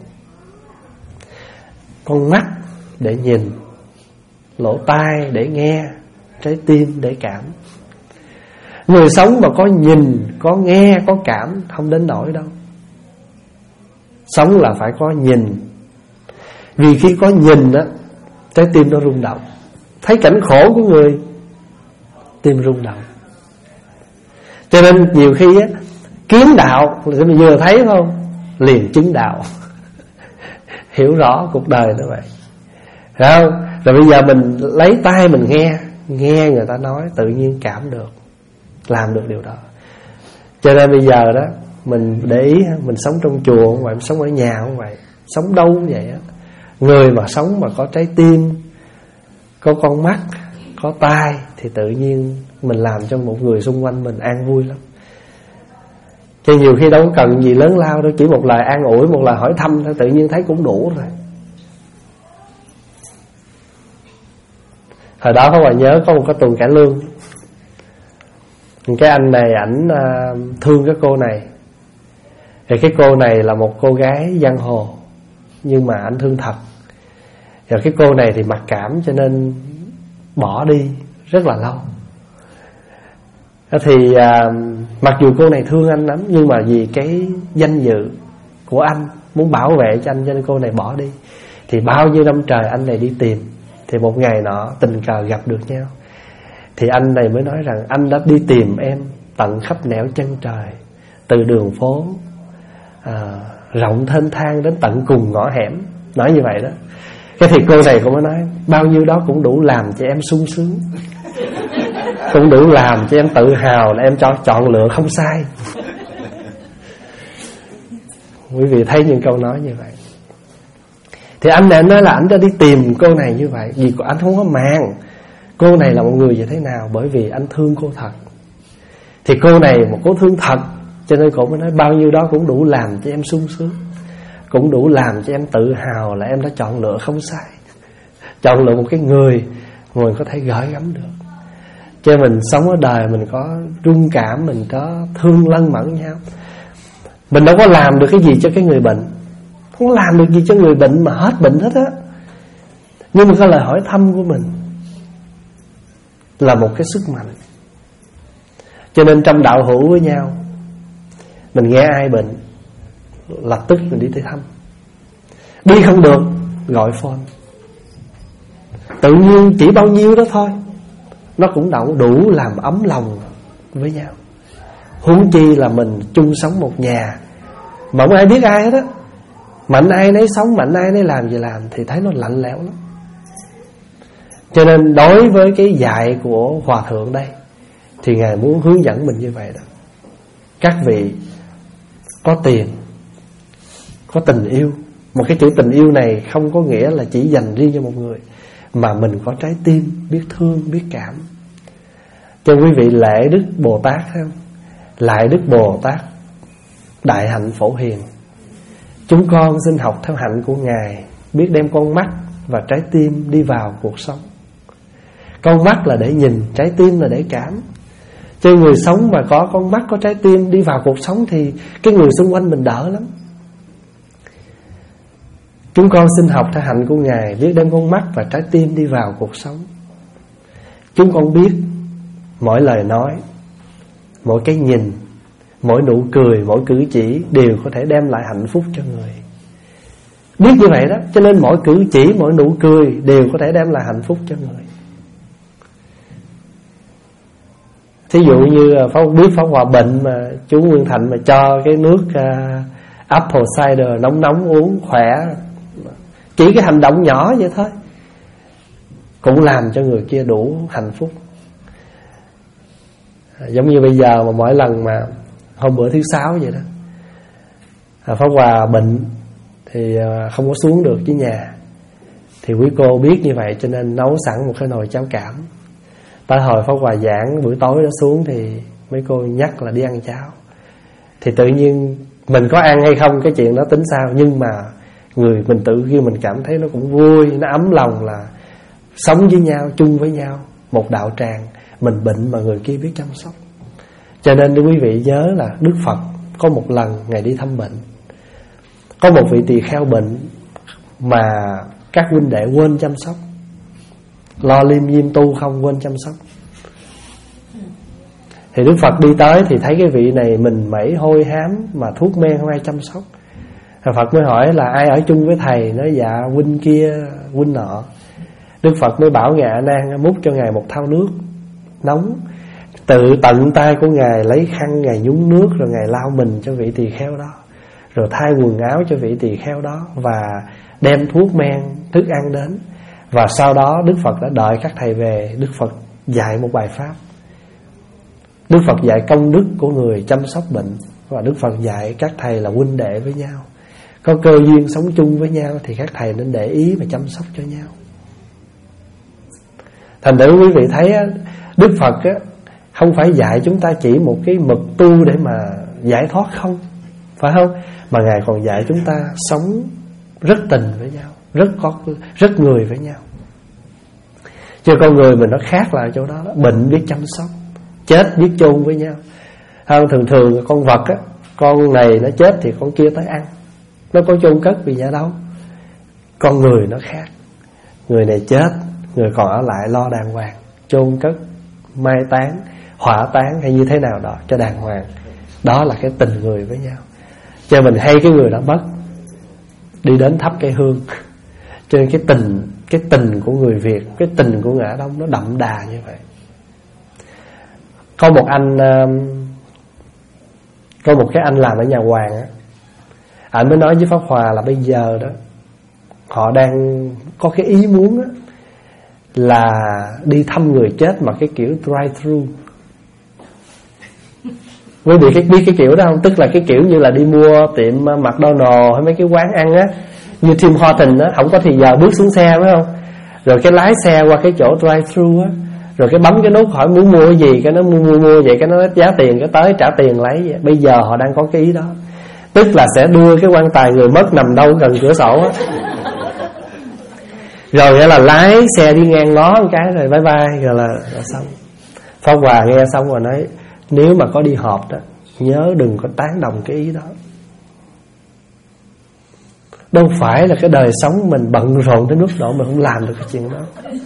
Speaker 1: Con mắt để nhìn, lỗ tai để nghe, trái tim để cảm. Người sống mà có nhìn, có nghe, có cảm không đến nỗi đâu. Sống là phải có nhìn. Vì khi có nhìn á, trái tim nó rung động. Thấy cảnh khổ của người, tim rung động. Cho nên nhiều khi á, kiến đạo là mình vừa thấy không, liền chứng đạo. Hiểu rõ cuộc đời nó vậy, phải không? Rồi bây giờ mình lấy tai mình nghe, nghe người ta nói tự nhiên cảm được, làm được điều đó. Cho nên bây giờ đó, mình để ý, mình sống trong chùa không vậy, mình sống ở nhà không vậy, sống đâu cũng vậy á. Người mà sống mà có trái tim, có con mắt, có tai, thì tự nhiên mình làm cho một người xung quanh mình an vui lắm. Cho nhiều khi đâu có cần gì lớn lao đâu, chỉ một lời an ủi, một lời hỏi thăm thôi, tự nhiên thấy cũng đủ rồi. Hồi đó Pháp Hòa nhớ có một cái tuần cải lương, cái anh này ảnh thương cái cô này. Thì cái cô này là một cô gái giang hồ, nhưng mà anh thương thật. Rồi cái cô này thì mặc cảm cho nên bỏ đi rất là lâu. Thì à, mặc dù cô này thương anh lắm, nhưng mà vì cái danh dự của anh, muốn bảo vệ cho anh, cho nên cô này bỏ đi. Thì bao nhiêu năm trời anh này đi tìm, thì một ngày nọ tình cờ gặp được nhau. Thì anh này mới nói rằng anh đã đi tìm em tận khắp nẻo chân trời, từ đường phố à, rộng thênh thang đến tận cùng ngõ hẻm. Nói như vậy đó. Cái thì cô này cũng mới nói bao nhiêu đó cũng đủ làm cho em sung sướng, cũng đủ làm cho em tự hào là em cho chọn lựa không sai. Quý vị thấy những câu nói như vậy. Thì anh này nói là anh đã đi tìm cô này như vậy, vì anh không có màng cô này là một người như thế nào, bởi vì anh thương cô thật. Thì cô này một cô thương thật, cho nên cô mới nói bao nhiêu đó cũng đủ làm cho em sung sướng, cũng đủ làm cho em tự hào là em đã chọn lựa không sai, chọn lựa một cái người người có thể gửi gắm được. Cho mình sống ở đời mình có rung cảm, mình có thương lân mẫn nhau. Mình đâu có làm được cái gì cho cái người bệnh, không có làm được gì cho người bệnh mà hết bệnh hết á. Nhưng mà cái lời hỏi thăm của mình là một cái sức mạnh. Cho nên trong đạo hữu với nhau, mình nghe ai bệnh lập tức mình đi tới thăm. Đi không được gọi phone. Tự nhiên chỉ bao nhiêu đó thôi, nó cũng đủ, đủ làm ấm lòng với nhau. Huống chi là mình chung sống một nhà mà không ai biết ai hết á, mạnh ai nấy sống, mạnh ai nấy làm gì làm, thì thấy nó lạnh lẽo lắm. Cho nên đối với cái dạy của Hòa Thượng đây, thì Ngài muốn hướng dẫn mình như vậy đó. Các vị có tiền, có tình yêu. Một cái chữ tình yêu này không có nghĩa là chỉ dành riêng cho một người, mà mình có trái tim, biết thương, biết cảm. Cho quý vị lễ Đức Bồ Tát thấy không? Lại Đức Bồ Tát đại hạnh phổ hiền. Chúng con xin học theo hạnh của Ngài, biết đem con mắt và trái tim đi vào cuộc sống. Con mắt là để nhìn, trái tim là để cảm. Cho người sống mà có con mắt, có trái tim đi vào cuộc sống, thì cái người xung quanh mình đỡ lắm. Chúng con xin học theo hạnh của Ngài, biết đem con mắt và trái tim đi vào cuộc sống. Chúng con biết mỗi lời nói, mỗi cái nhìn, mỗi nụ cười, mỗi cử chỉ đều có thể đem lại hạnh phúc cho người. Biết như vậy đó, cho nên mỗi cử chỉ, mỗi nụ cười đều có thể đem lại hạnh phúc cho người. Thí dụ như Pháp biết Pháp Hòa bệnh mà chú Nguyên Thạnh mà cho cái nước uh, apple cider nóng nóng uống khỏe, Chỉ cái hành động nhỏ vậy thôi cũng làm cho người kia đủ hạnh phúc. Giống như bây giờ mà mỗi lần mà hôm bữa thứ sáu vậy đó, à, Pháp Hòa bệnh thì không có xuống được với nhà, thì quý cô biết như vậy cho nên nấu sẵn một cái nồi cháo cảm. Tới hồi Pháp Hòa giảng buổi tối đó xuống thì mấy cô nhắc là đi ăn cháo. Thì tự nhiên mình có ăn hay không cái chuyện đó tính sao, nhưng mà người mình tự kia mình cảm thấy nó cũng vui, nó ấm lòng là sống với nhau, chung với nhau một đạo tràng. Mình bệnh mà người kia biết chăm sóc. Cho nên quý vị nhớ là Đức Phật có một lần Ngài đi thăm bệnh, có một vị tỳ kheo bệnh mà các huynh đệ quên chăm sóc, lo liêm diêm tu không, quên chăm sóc. Thì Đức Phật đi tới thì thấy cái vị này mình mẩy hôi hám mà thuốc men không ai chăm sóc. Phật mới hỏi là ai ở chung với thầy. Nói dạ huynh kia huynh nọ. Đức Phật mới bảo Ngài A Nan múc cho Ngài một thau nước nóng, tự tận tay của Ngài lấy khăn Ngài nhúng nước, rồi Ngài lau mình cho vị tỳ kheo đó, rồi thay quần áo cho vị tỳ kheo đó, và đem thuốc men thức ăn đến. Và sau đó Đức Phật đã đợi các thầy về. Đức Phật dạy một bài pháp. Đức Phật dạy công đức của người chăm sóc bệnh, và Đức Phật dạy các thầy là huynh đệ với nhau, có cơ duyên sống chung với nhau thì các thầy nên để ý và chăm sóc cho nhau. Thành thử quý vị thấy Đức Phật không phải dạy chúng ta chỉ một cái mực tu để mà giải thoát không, phải không? Mà Ngài còn dạy chúng ta sống rất tình với nhau, rất có rất người với nhau. Chứ con người mình nó khác là ở chỗ đó, đó. Bệnh biết chăm sóc, chết biết chôn với nhau. Không, thường thường con vật á, con này nó chết thì con kia tới ăn, nó có chôn cất vì nhà đâu. Con người nó khác, người này chết, người còn ở lại lo đàng hoàng, chôn cất, mai táng, hỏa táng hay như thế nào đó cho đàng hoàng. Đó là cái tình người với nhau. Cho mình hay cái người đã mất, đi đến thắp cây hương. Cho nên cái tình Cái tình của người Việt, cái tình của người Á Đông nó đậm đà như vậy. Có một anh Có một cái anh làm ở nhà hoàng á, anh mới nói với Pháp Hòa là bây giờ đó họ đang có cái ý muốn á, là đi thăm người chết mà cái kiểu drive-thru. Quý vị biết cái kiểu đó không? Tức là cái kiểu như là đi mua tiệm McDonald's hay mấy cái quán ăn á, như Tim Hortons á, không có thì giờ bước xuống xe phải không? Rồi cái lái xe qua cái chỗ drive-thru á, rồi cái bấm cái nút hỏi muốn mua cái gì, cái nó mua mua mua vậy, cái nó giá tiền, cái tới trả tiền lấy vậy. Bây giờ họ đang có cái ý đó, tức là sẽ đưa cái quan tài người mất nằm đâu gần cửa sổ á, rồi nghĩa là lái xe đi ngang ngó một cái rồi bye bye, rồi là, là xong. Pháp Hòa nghe xong rồi nói nếu mà có đi họp đó, nhớ đừng có tán đồng cái ý đó. Đâu phải là cái đời sống mình bận rộn tới mức độ mình không làm được cái chuyện đó,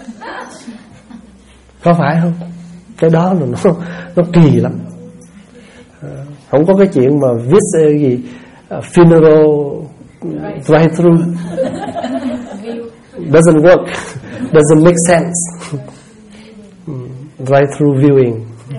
Speaker 1: có phải không? Cái đó là nó, nó kỳ lắm. Không có cái chuyện mà viết uh, gì uh, funeral drive-thru doesn't work, doesn't make sense. Drive-thru viewing.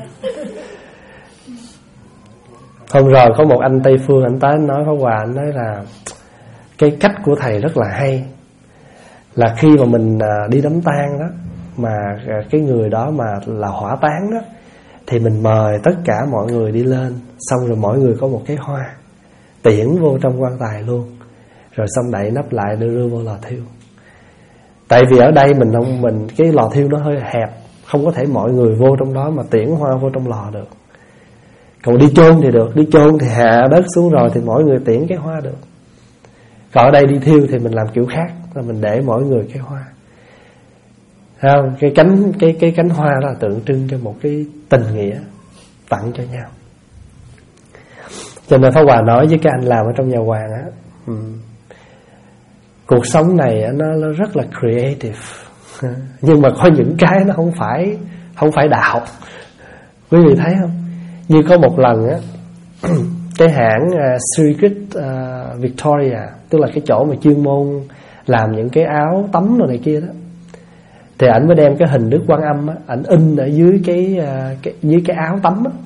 Speaker 1: Hôm rồi có một anh Tây Phương, anh tới nói Pháp Hòa, anh nói là cái cách của thầy rất là hay, là khi mà mình đi đám tang đó, mà cái người đó mà là hỏa táng đó, thì mình mời tất cả mọi người đi lên, xong rồi mỗi người có một cái hoa tiễn vô trong quan tài luôn, rồi xong đậy nắp lại đưa, đưa vô lò thiêu. Tại vì ở đây mình không mình cái lò thiêu nó hơi hẹp, không có thể mọi người vô trong đó mà tiễn hoa vô trong lò được. Còn đi chôn thì được, đi chôn thì hạ đất xuống rồi thì mỗi người tiễn cái hoa được. Còn ở đây đi thiêu thì mình làm kiểu khác, là mình để mỗi người cái hoa. Không? Cái cánh cái cái cánh hoa đó là tượng trưng cho một cái tình nghĩa tặng cho nhau. Cho nên Pháp Hòa nói với cái anh làm ở trong nhà hoàng á, um, cuộc sống này nó, nó rất là creative, nhưng mà có những cái nó không phải không phải đạo. Quý vị thấy không? Như có một lần á, cái hãng uh, Secret uh, Victoria, tức là cái chỗ mà chuyên môn làm những cái áo tắm rồi này kia đó, thì ảnh mới đem cái hình Đức Quan Âm á, ảnh in ở dưới cái, uh, cái dưới cái áo tắm á.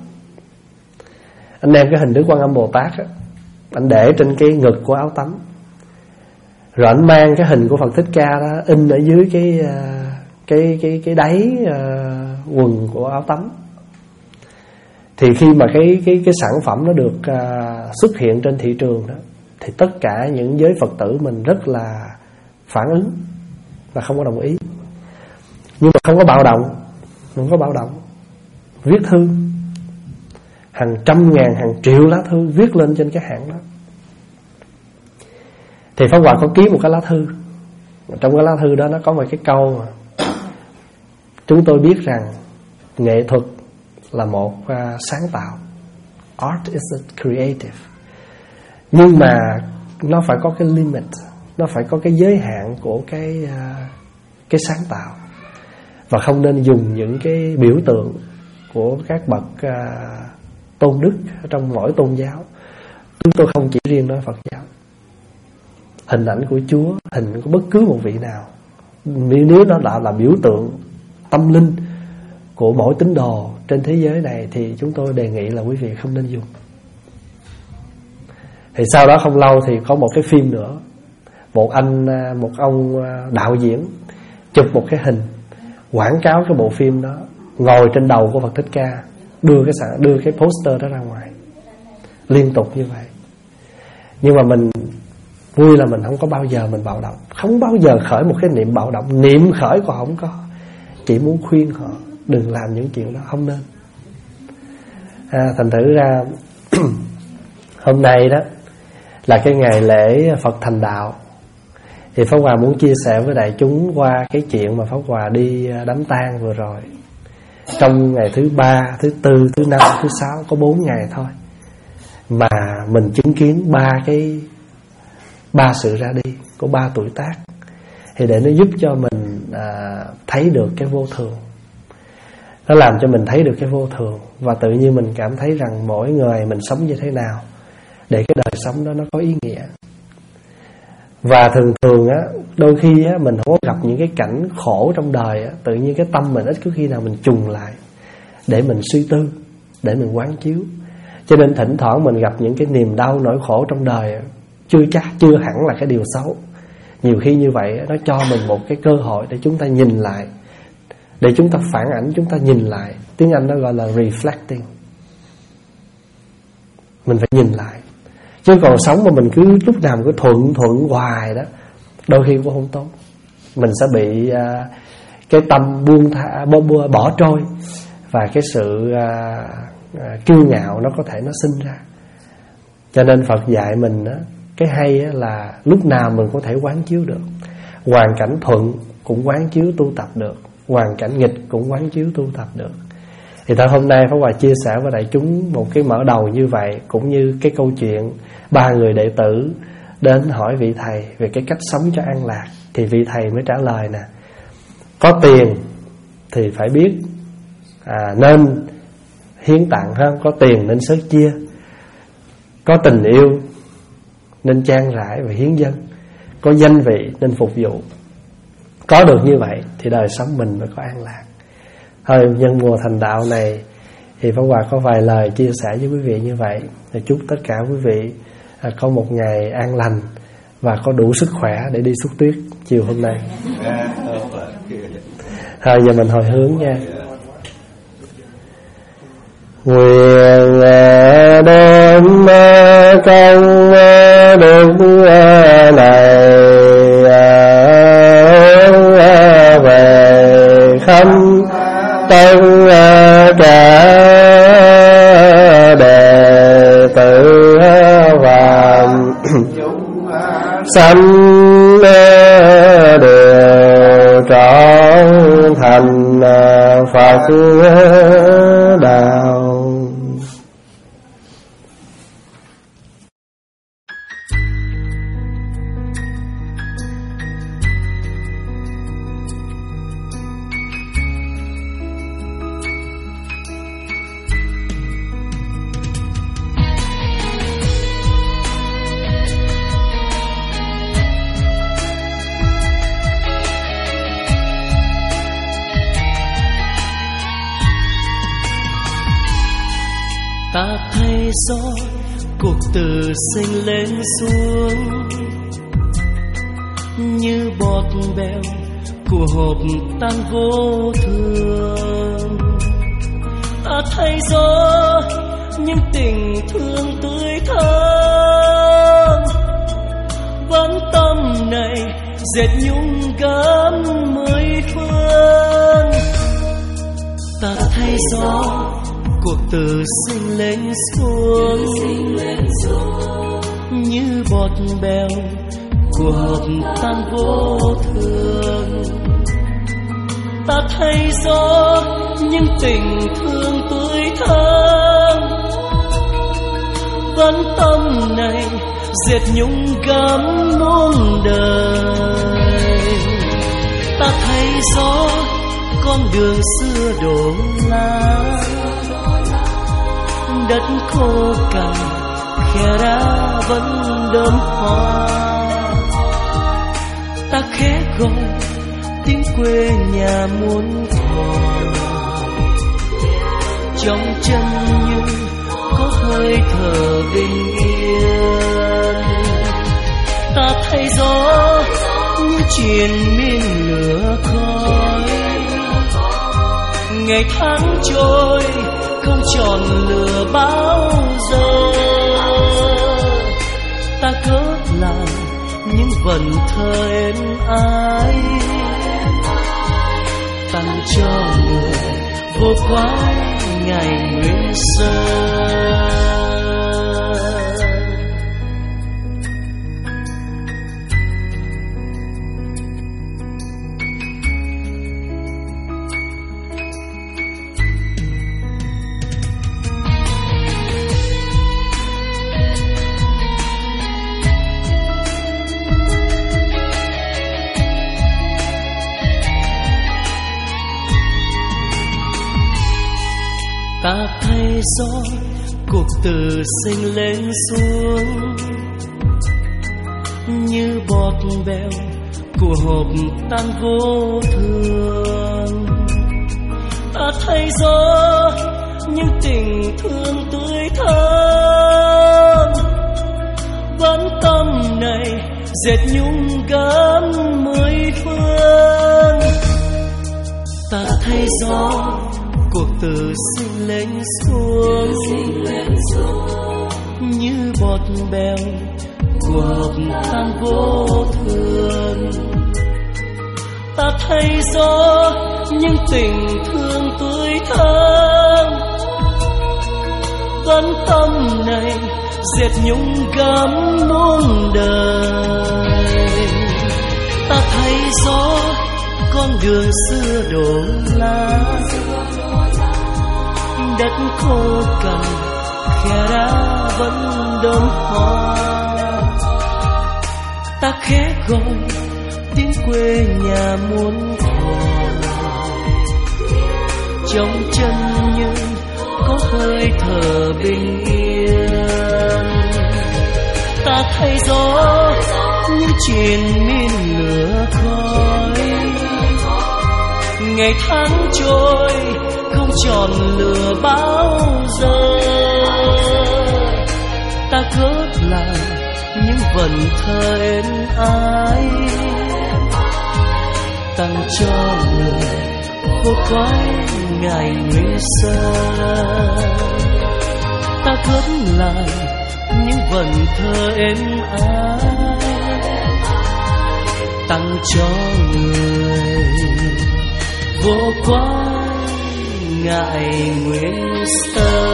Speaker 1: Anh đem cái hình Đức Quan Âm Bồ Tát á, ảnh để trên cái ngực của áo tắm. Rồi anh mang cái hình của Phật Thích Ca đó in ở dưới cái cái cái cái đáy uh, quần của áo tắm. Thì khi mà cái cái cái sản phẩm nó được uh, xuất hiện trên thị trường đó, thì tất cả những giới Phật tử mình rất là phản ứng và không có đồng ý. Nhưng mà không có bạo động, không có bạo động. Viết thư hàng trăm ngàn, hàng triệu lá thư viết lên trên cái hãng đó. Thì Pháp Hòa có ký một cái lá thư. Trong cái lá thư đó nó có một cái câu mà chúng tôi biết rằng nghệ thuật là một uh, sáng tạo. Art is a creative. Nhưng mà nó phải có cái limit, nó phải có cái giới hạn của cái uh, cái sáng tạo. Và không nên dùng những cái biểu tượng của các bậc uh, tôn đức trong mỗi tôn giáo. Chúng tôi không chỉ riêng nói Phật giáo. Hình ảnh của Chúa, hình của bất cứ một vị nào, nếu nó đã là biểu tượng tâm linh của mỗi tín đồ trên thế giới này, thì chúng tôi đề nghị là quý vị không nên dùng. Thì sau đó không lâu thì có một cái phim nữa. Một anh, một ông đạo diễn chụp một cái hình quảng cáo cái bộ phim đó, ngồi trên đầu của Phật Thích Ca, đưa cái sản, đưa cái poster đó ra ngoài liên tục như vậy. Nhưng mà mình vui là mình không có bao giờ mình bạo động, không bao giờ khởi một cái niệm bạo động, niệm khởi còn không có. Chỉ muốn khuyên họ đừng làm những chuyện đó, không nên. à, Thành thử ra hôm nay đó là cái ngày lễ Phật thành đạo. Thì Pháp Hòa muốn chia sẻ với đại chúng qua cái chuyện mà Pháp Hòa đi đám tang vừa rồi. Trong ngày thứ ba, thứ tư, thứ năm, thứ sáu, có bốn ngày thôi mà mình chứng kiến ba cái ba sự ra đi của ba tuổi tác. Thì để nó giúp cho mình à, thấy được cái vô thường, nó làm cho mình thấy được cái vô thường, và tự nhiên mình cảm thấy rằng mỗi người mình sống như thế nào để cái đời sống đó nó có ý nghĩa. Và thường thường á, đôi khi á, mình không có gặp những cái cảnh khổ trong đời á, tự nhiên cái tâm mình ít có khi nào mình trùng lại để mình suy tư, để mình quán chiếu. Cho nên thỉnh thoảng mình gặp những cái niềm đau nỗi khổ trong đời á, chưa chắc, chưa hẳn là cái điều xấu. Nhiều khi như vậy nó cho mình một cái cơ hội để chúng ta nhìn lại, để chúng ta phản ảnh, chúng ta nhìn lại. Tiếng Anh nó gọi là reflecting. Mình phải nhìn lại. Chứ còn sống mà mình cứ lúc nào cứ thuận thuận hoài đó, đôi khi cũng không tốt. Mình sẽ bị uh, cái tâm buông thả, bỏ, bỏ trôi, và cái sự uh, uh, kiêu ngạo nó có thể nó sinh ra. Cho nên Phật dạy mình đó, cái hay là lúc nào mình có thể quán chiếu được. Hoàn cảnh thuận cũng quán chiếu tu tập được, hoàn cảnh nghịch cũng quán chiếu tu tập được. Thì tại hôm nay Pháp Hòa chia sẻ với đại chúng một cái mở đầu như vậy, cũng như cái câu chuyện ba người đệ tử đến hỏi vị thầy về cái cách sống cho an lạc. Thì vị thầy mới trả lời nè: có tiền thì phải biết à, nên hiến tặng ha, có tiền nên sớt chia, có tình yêu nên trang rải và hiến dân, có danh vị nên phục vụ. Có được như vậy thì đời sống mình mới có an lạc. Thôi nhân mùa thành đạo này thì Pháp Hòa có vài lời chia sẻ với quý vị như vậy. Thì chúc tất cả quý vị à, có một ngày an lành và có đủ sức khỏe để đi xúc tuyết chiều hôm nay. Thôi giờ mình hồi hướng nha. Nguyện đem công đức này về khắp tất cả đệ tử và sanh đều trọn thành Phật đạo.
Speaker 2: Ta thấy rõ cuộc từ sinh lên xuống, như bọt bèo của hộp tan vô thường. Ta thấy gió những tình thương tươi thắm, vẫn tâm này dệt nhung gấm mười phương. Ta thấy gió cuộc từ sinh lên xuống, như bọt bèo của hộp tan vô thường. Ta thấy gió những tình thương tươi thắm, vẫn tâm này dệt nhung gấm muôn đời. Ta thấy gió con đường xưa đổ lá, đất khô cằn khe đá vẫn đơm hoa. Ta khẽ gọi tiếng quê nhà muôn thuở, trong chân như có hơi thở bình yên. Ta thấy gió như triền miên lửa khói, ngày tháng trôi không tròn lửa bao giờ. Ta cất lại những vần thơ êm ái, tặng cho người vô quái ngày nguyên sơ. Ta thấy gió cuộc từ sinh lên xuống, như bọt bèo của hộp tan vô thường. Ta thấy gió những tình thương tươi thắm, vẫn tâm này dệt nhung gấm mười phương. Ta thấy gió cuộc từ sinh lên xuống, như bọt bèo của hộp tan vô thường. Ta thấy gió những tình thương tươi thắm, vẫn tâm này dệt nhung gấm muôn đời. Ta thấy gió con đường xưa đổ lá, đất khô cằn khe đá vẫn đơm hoa. Ta khẽ gọi tiếng quê nhà muôn thuở, trong chân như có hơi thở bình yên. Ta thấy gió như triền miên lửa khói, ngày tháng trôi không tròn lửa bao giờ. Ta cất lại những vần thơ êm ái, tặng cho người vô quái ngày nguyên sơ. Ta cất lại những vần thơ êm ái, tặng cho người vô quái ngày nguyên sơ.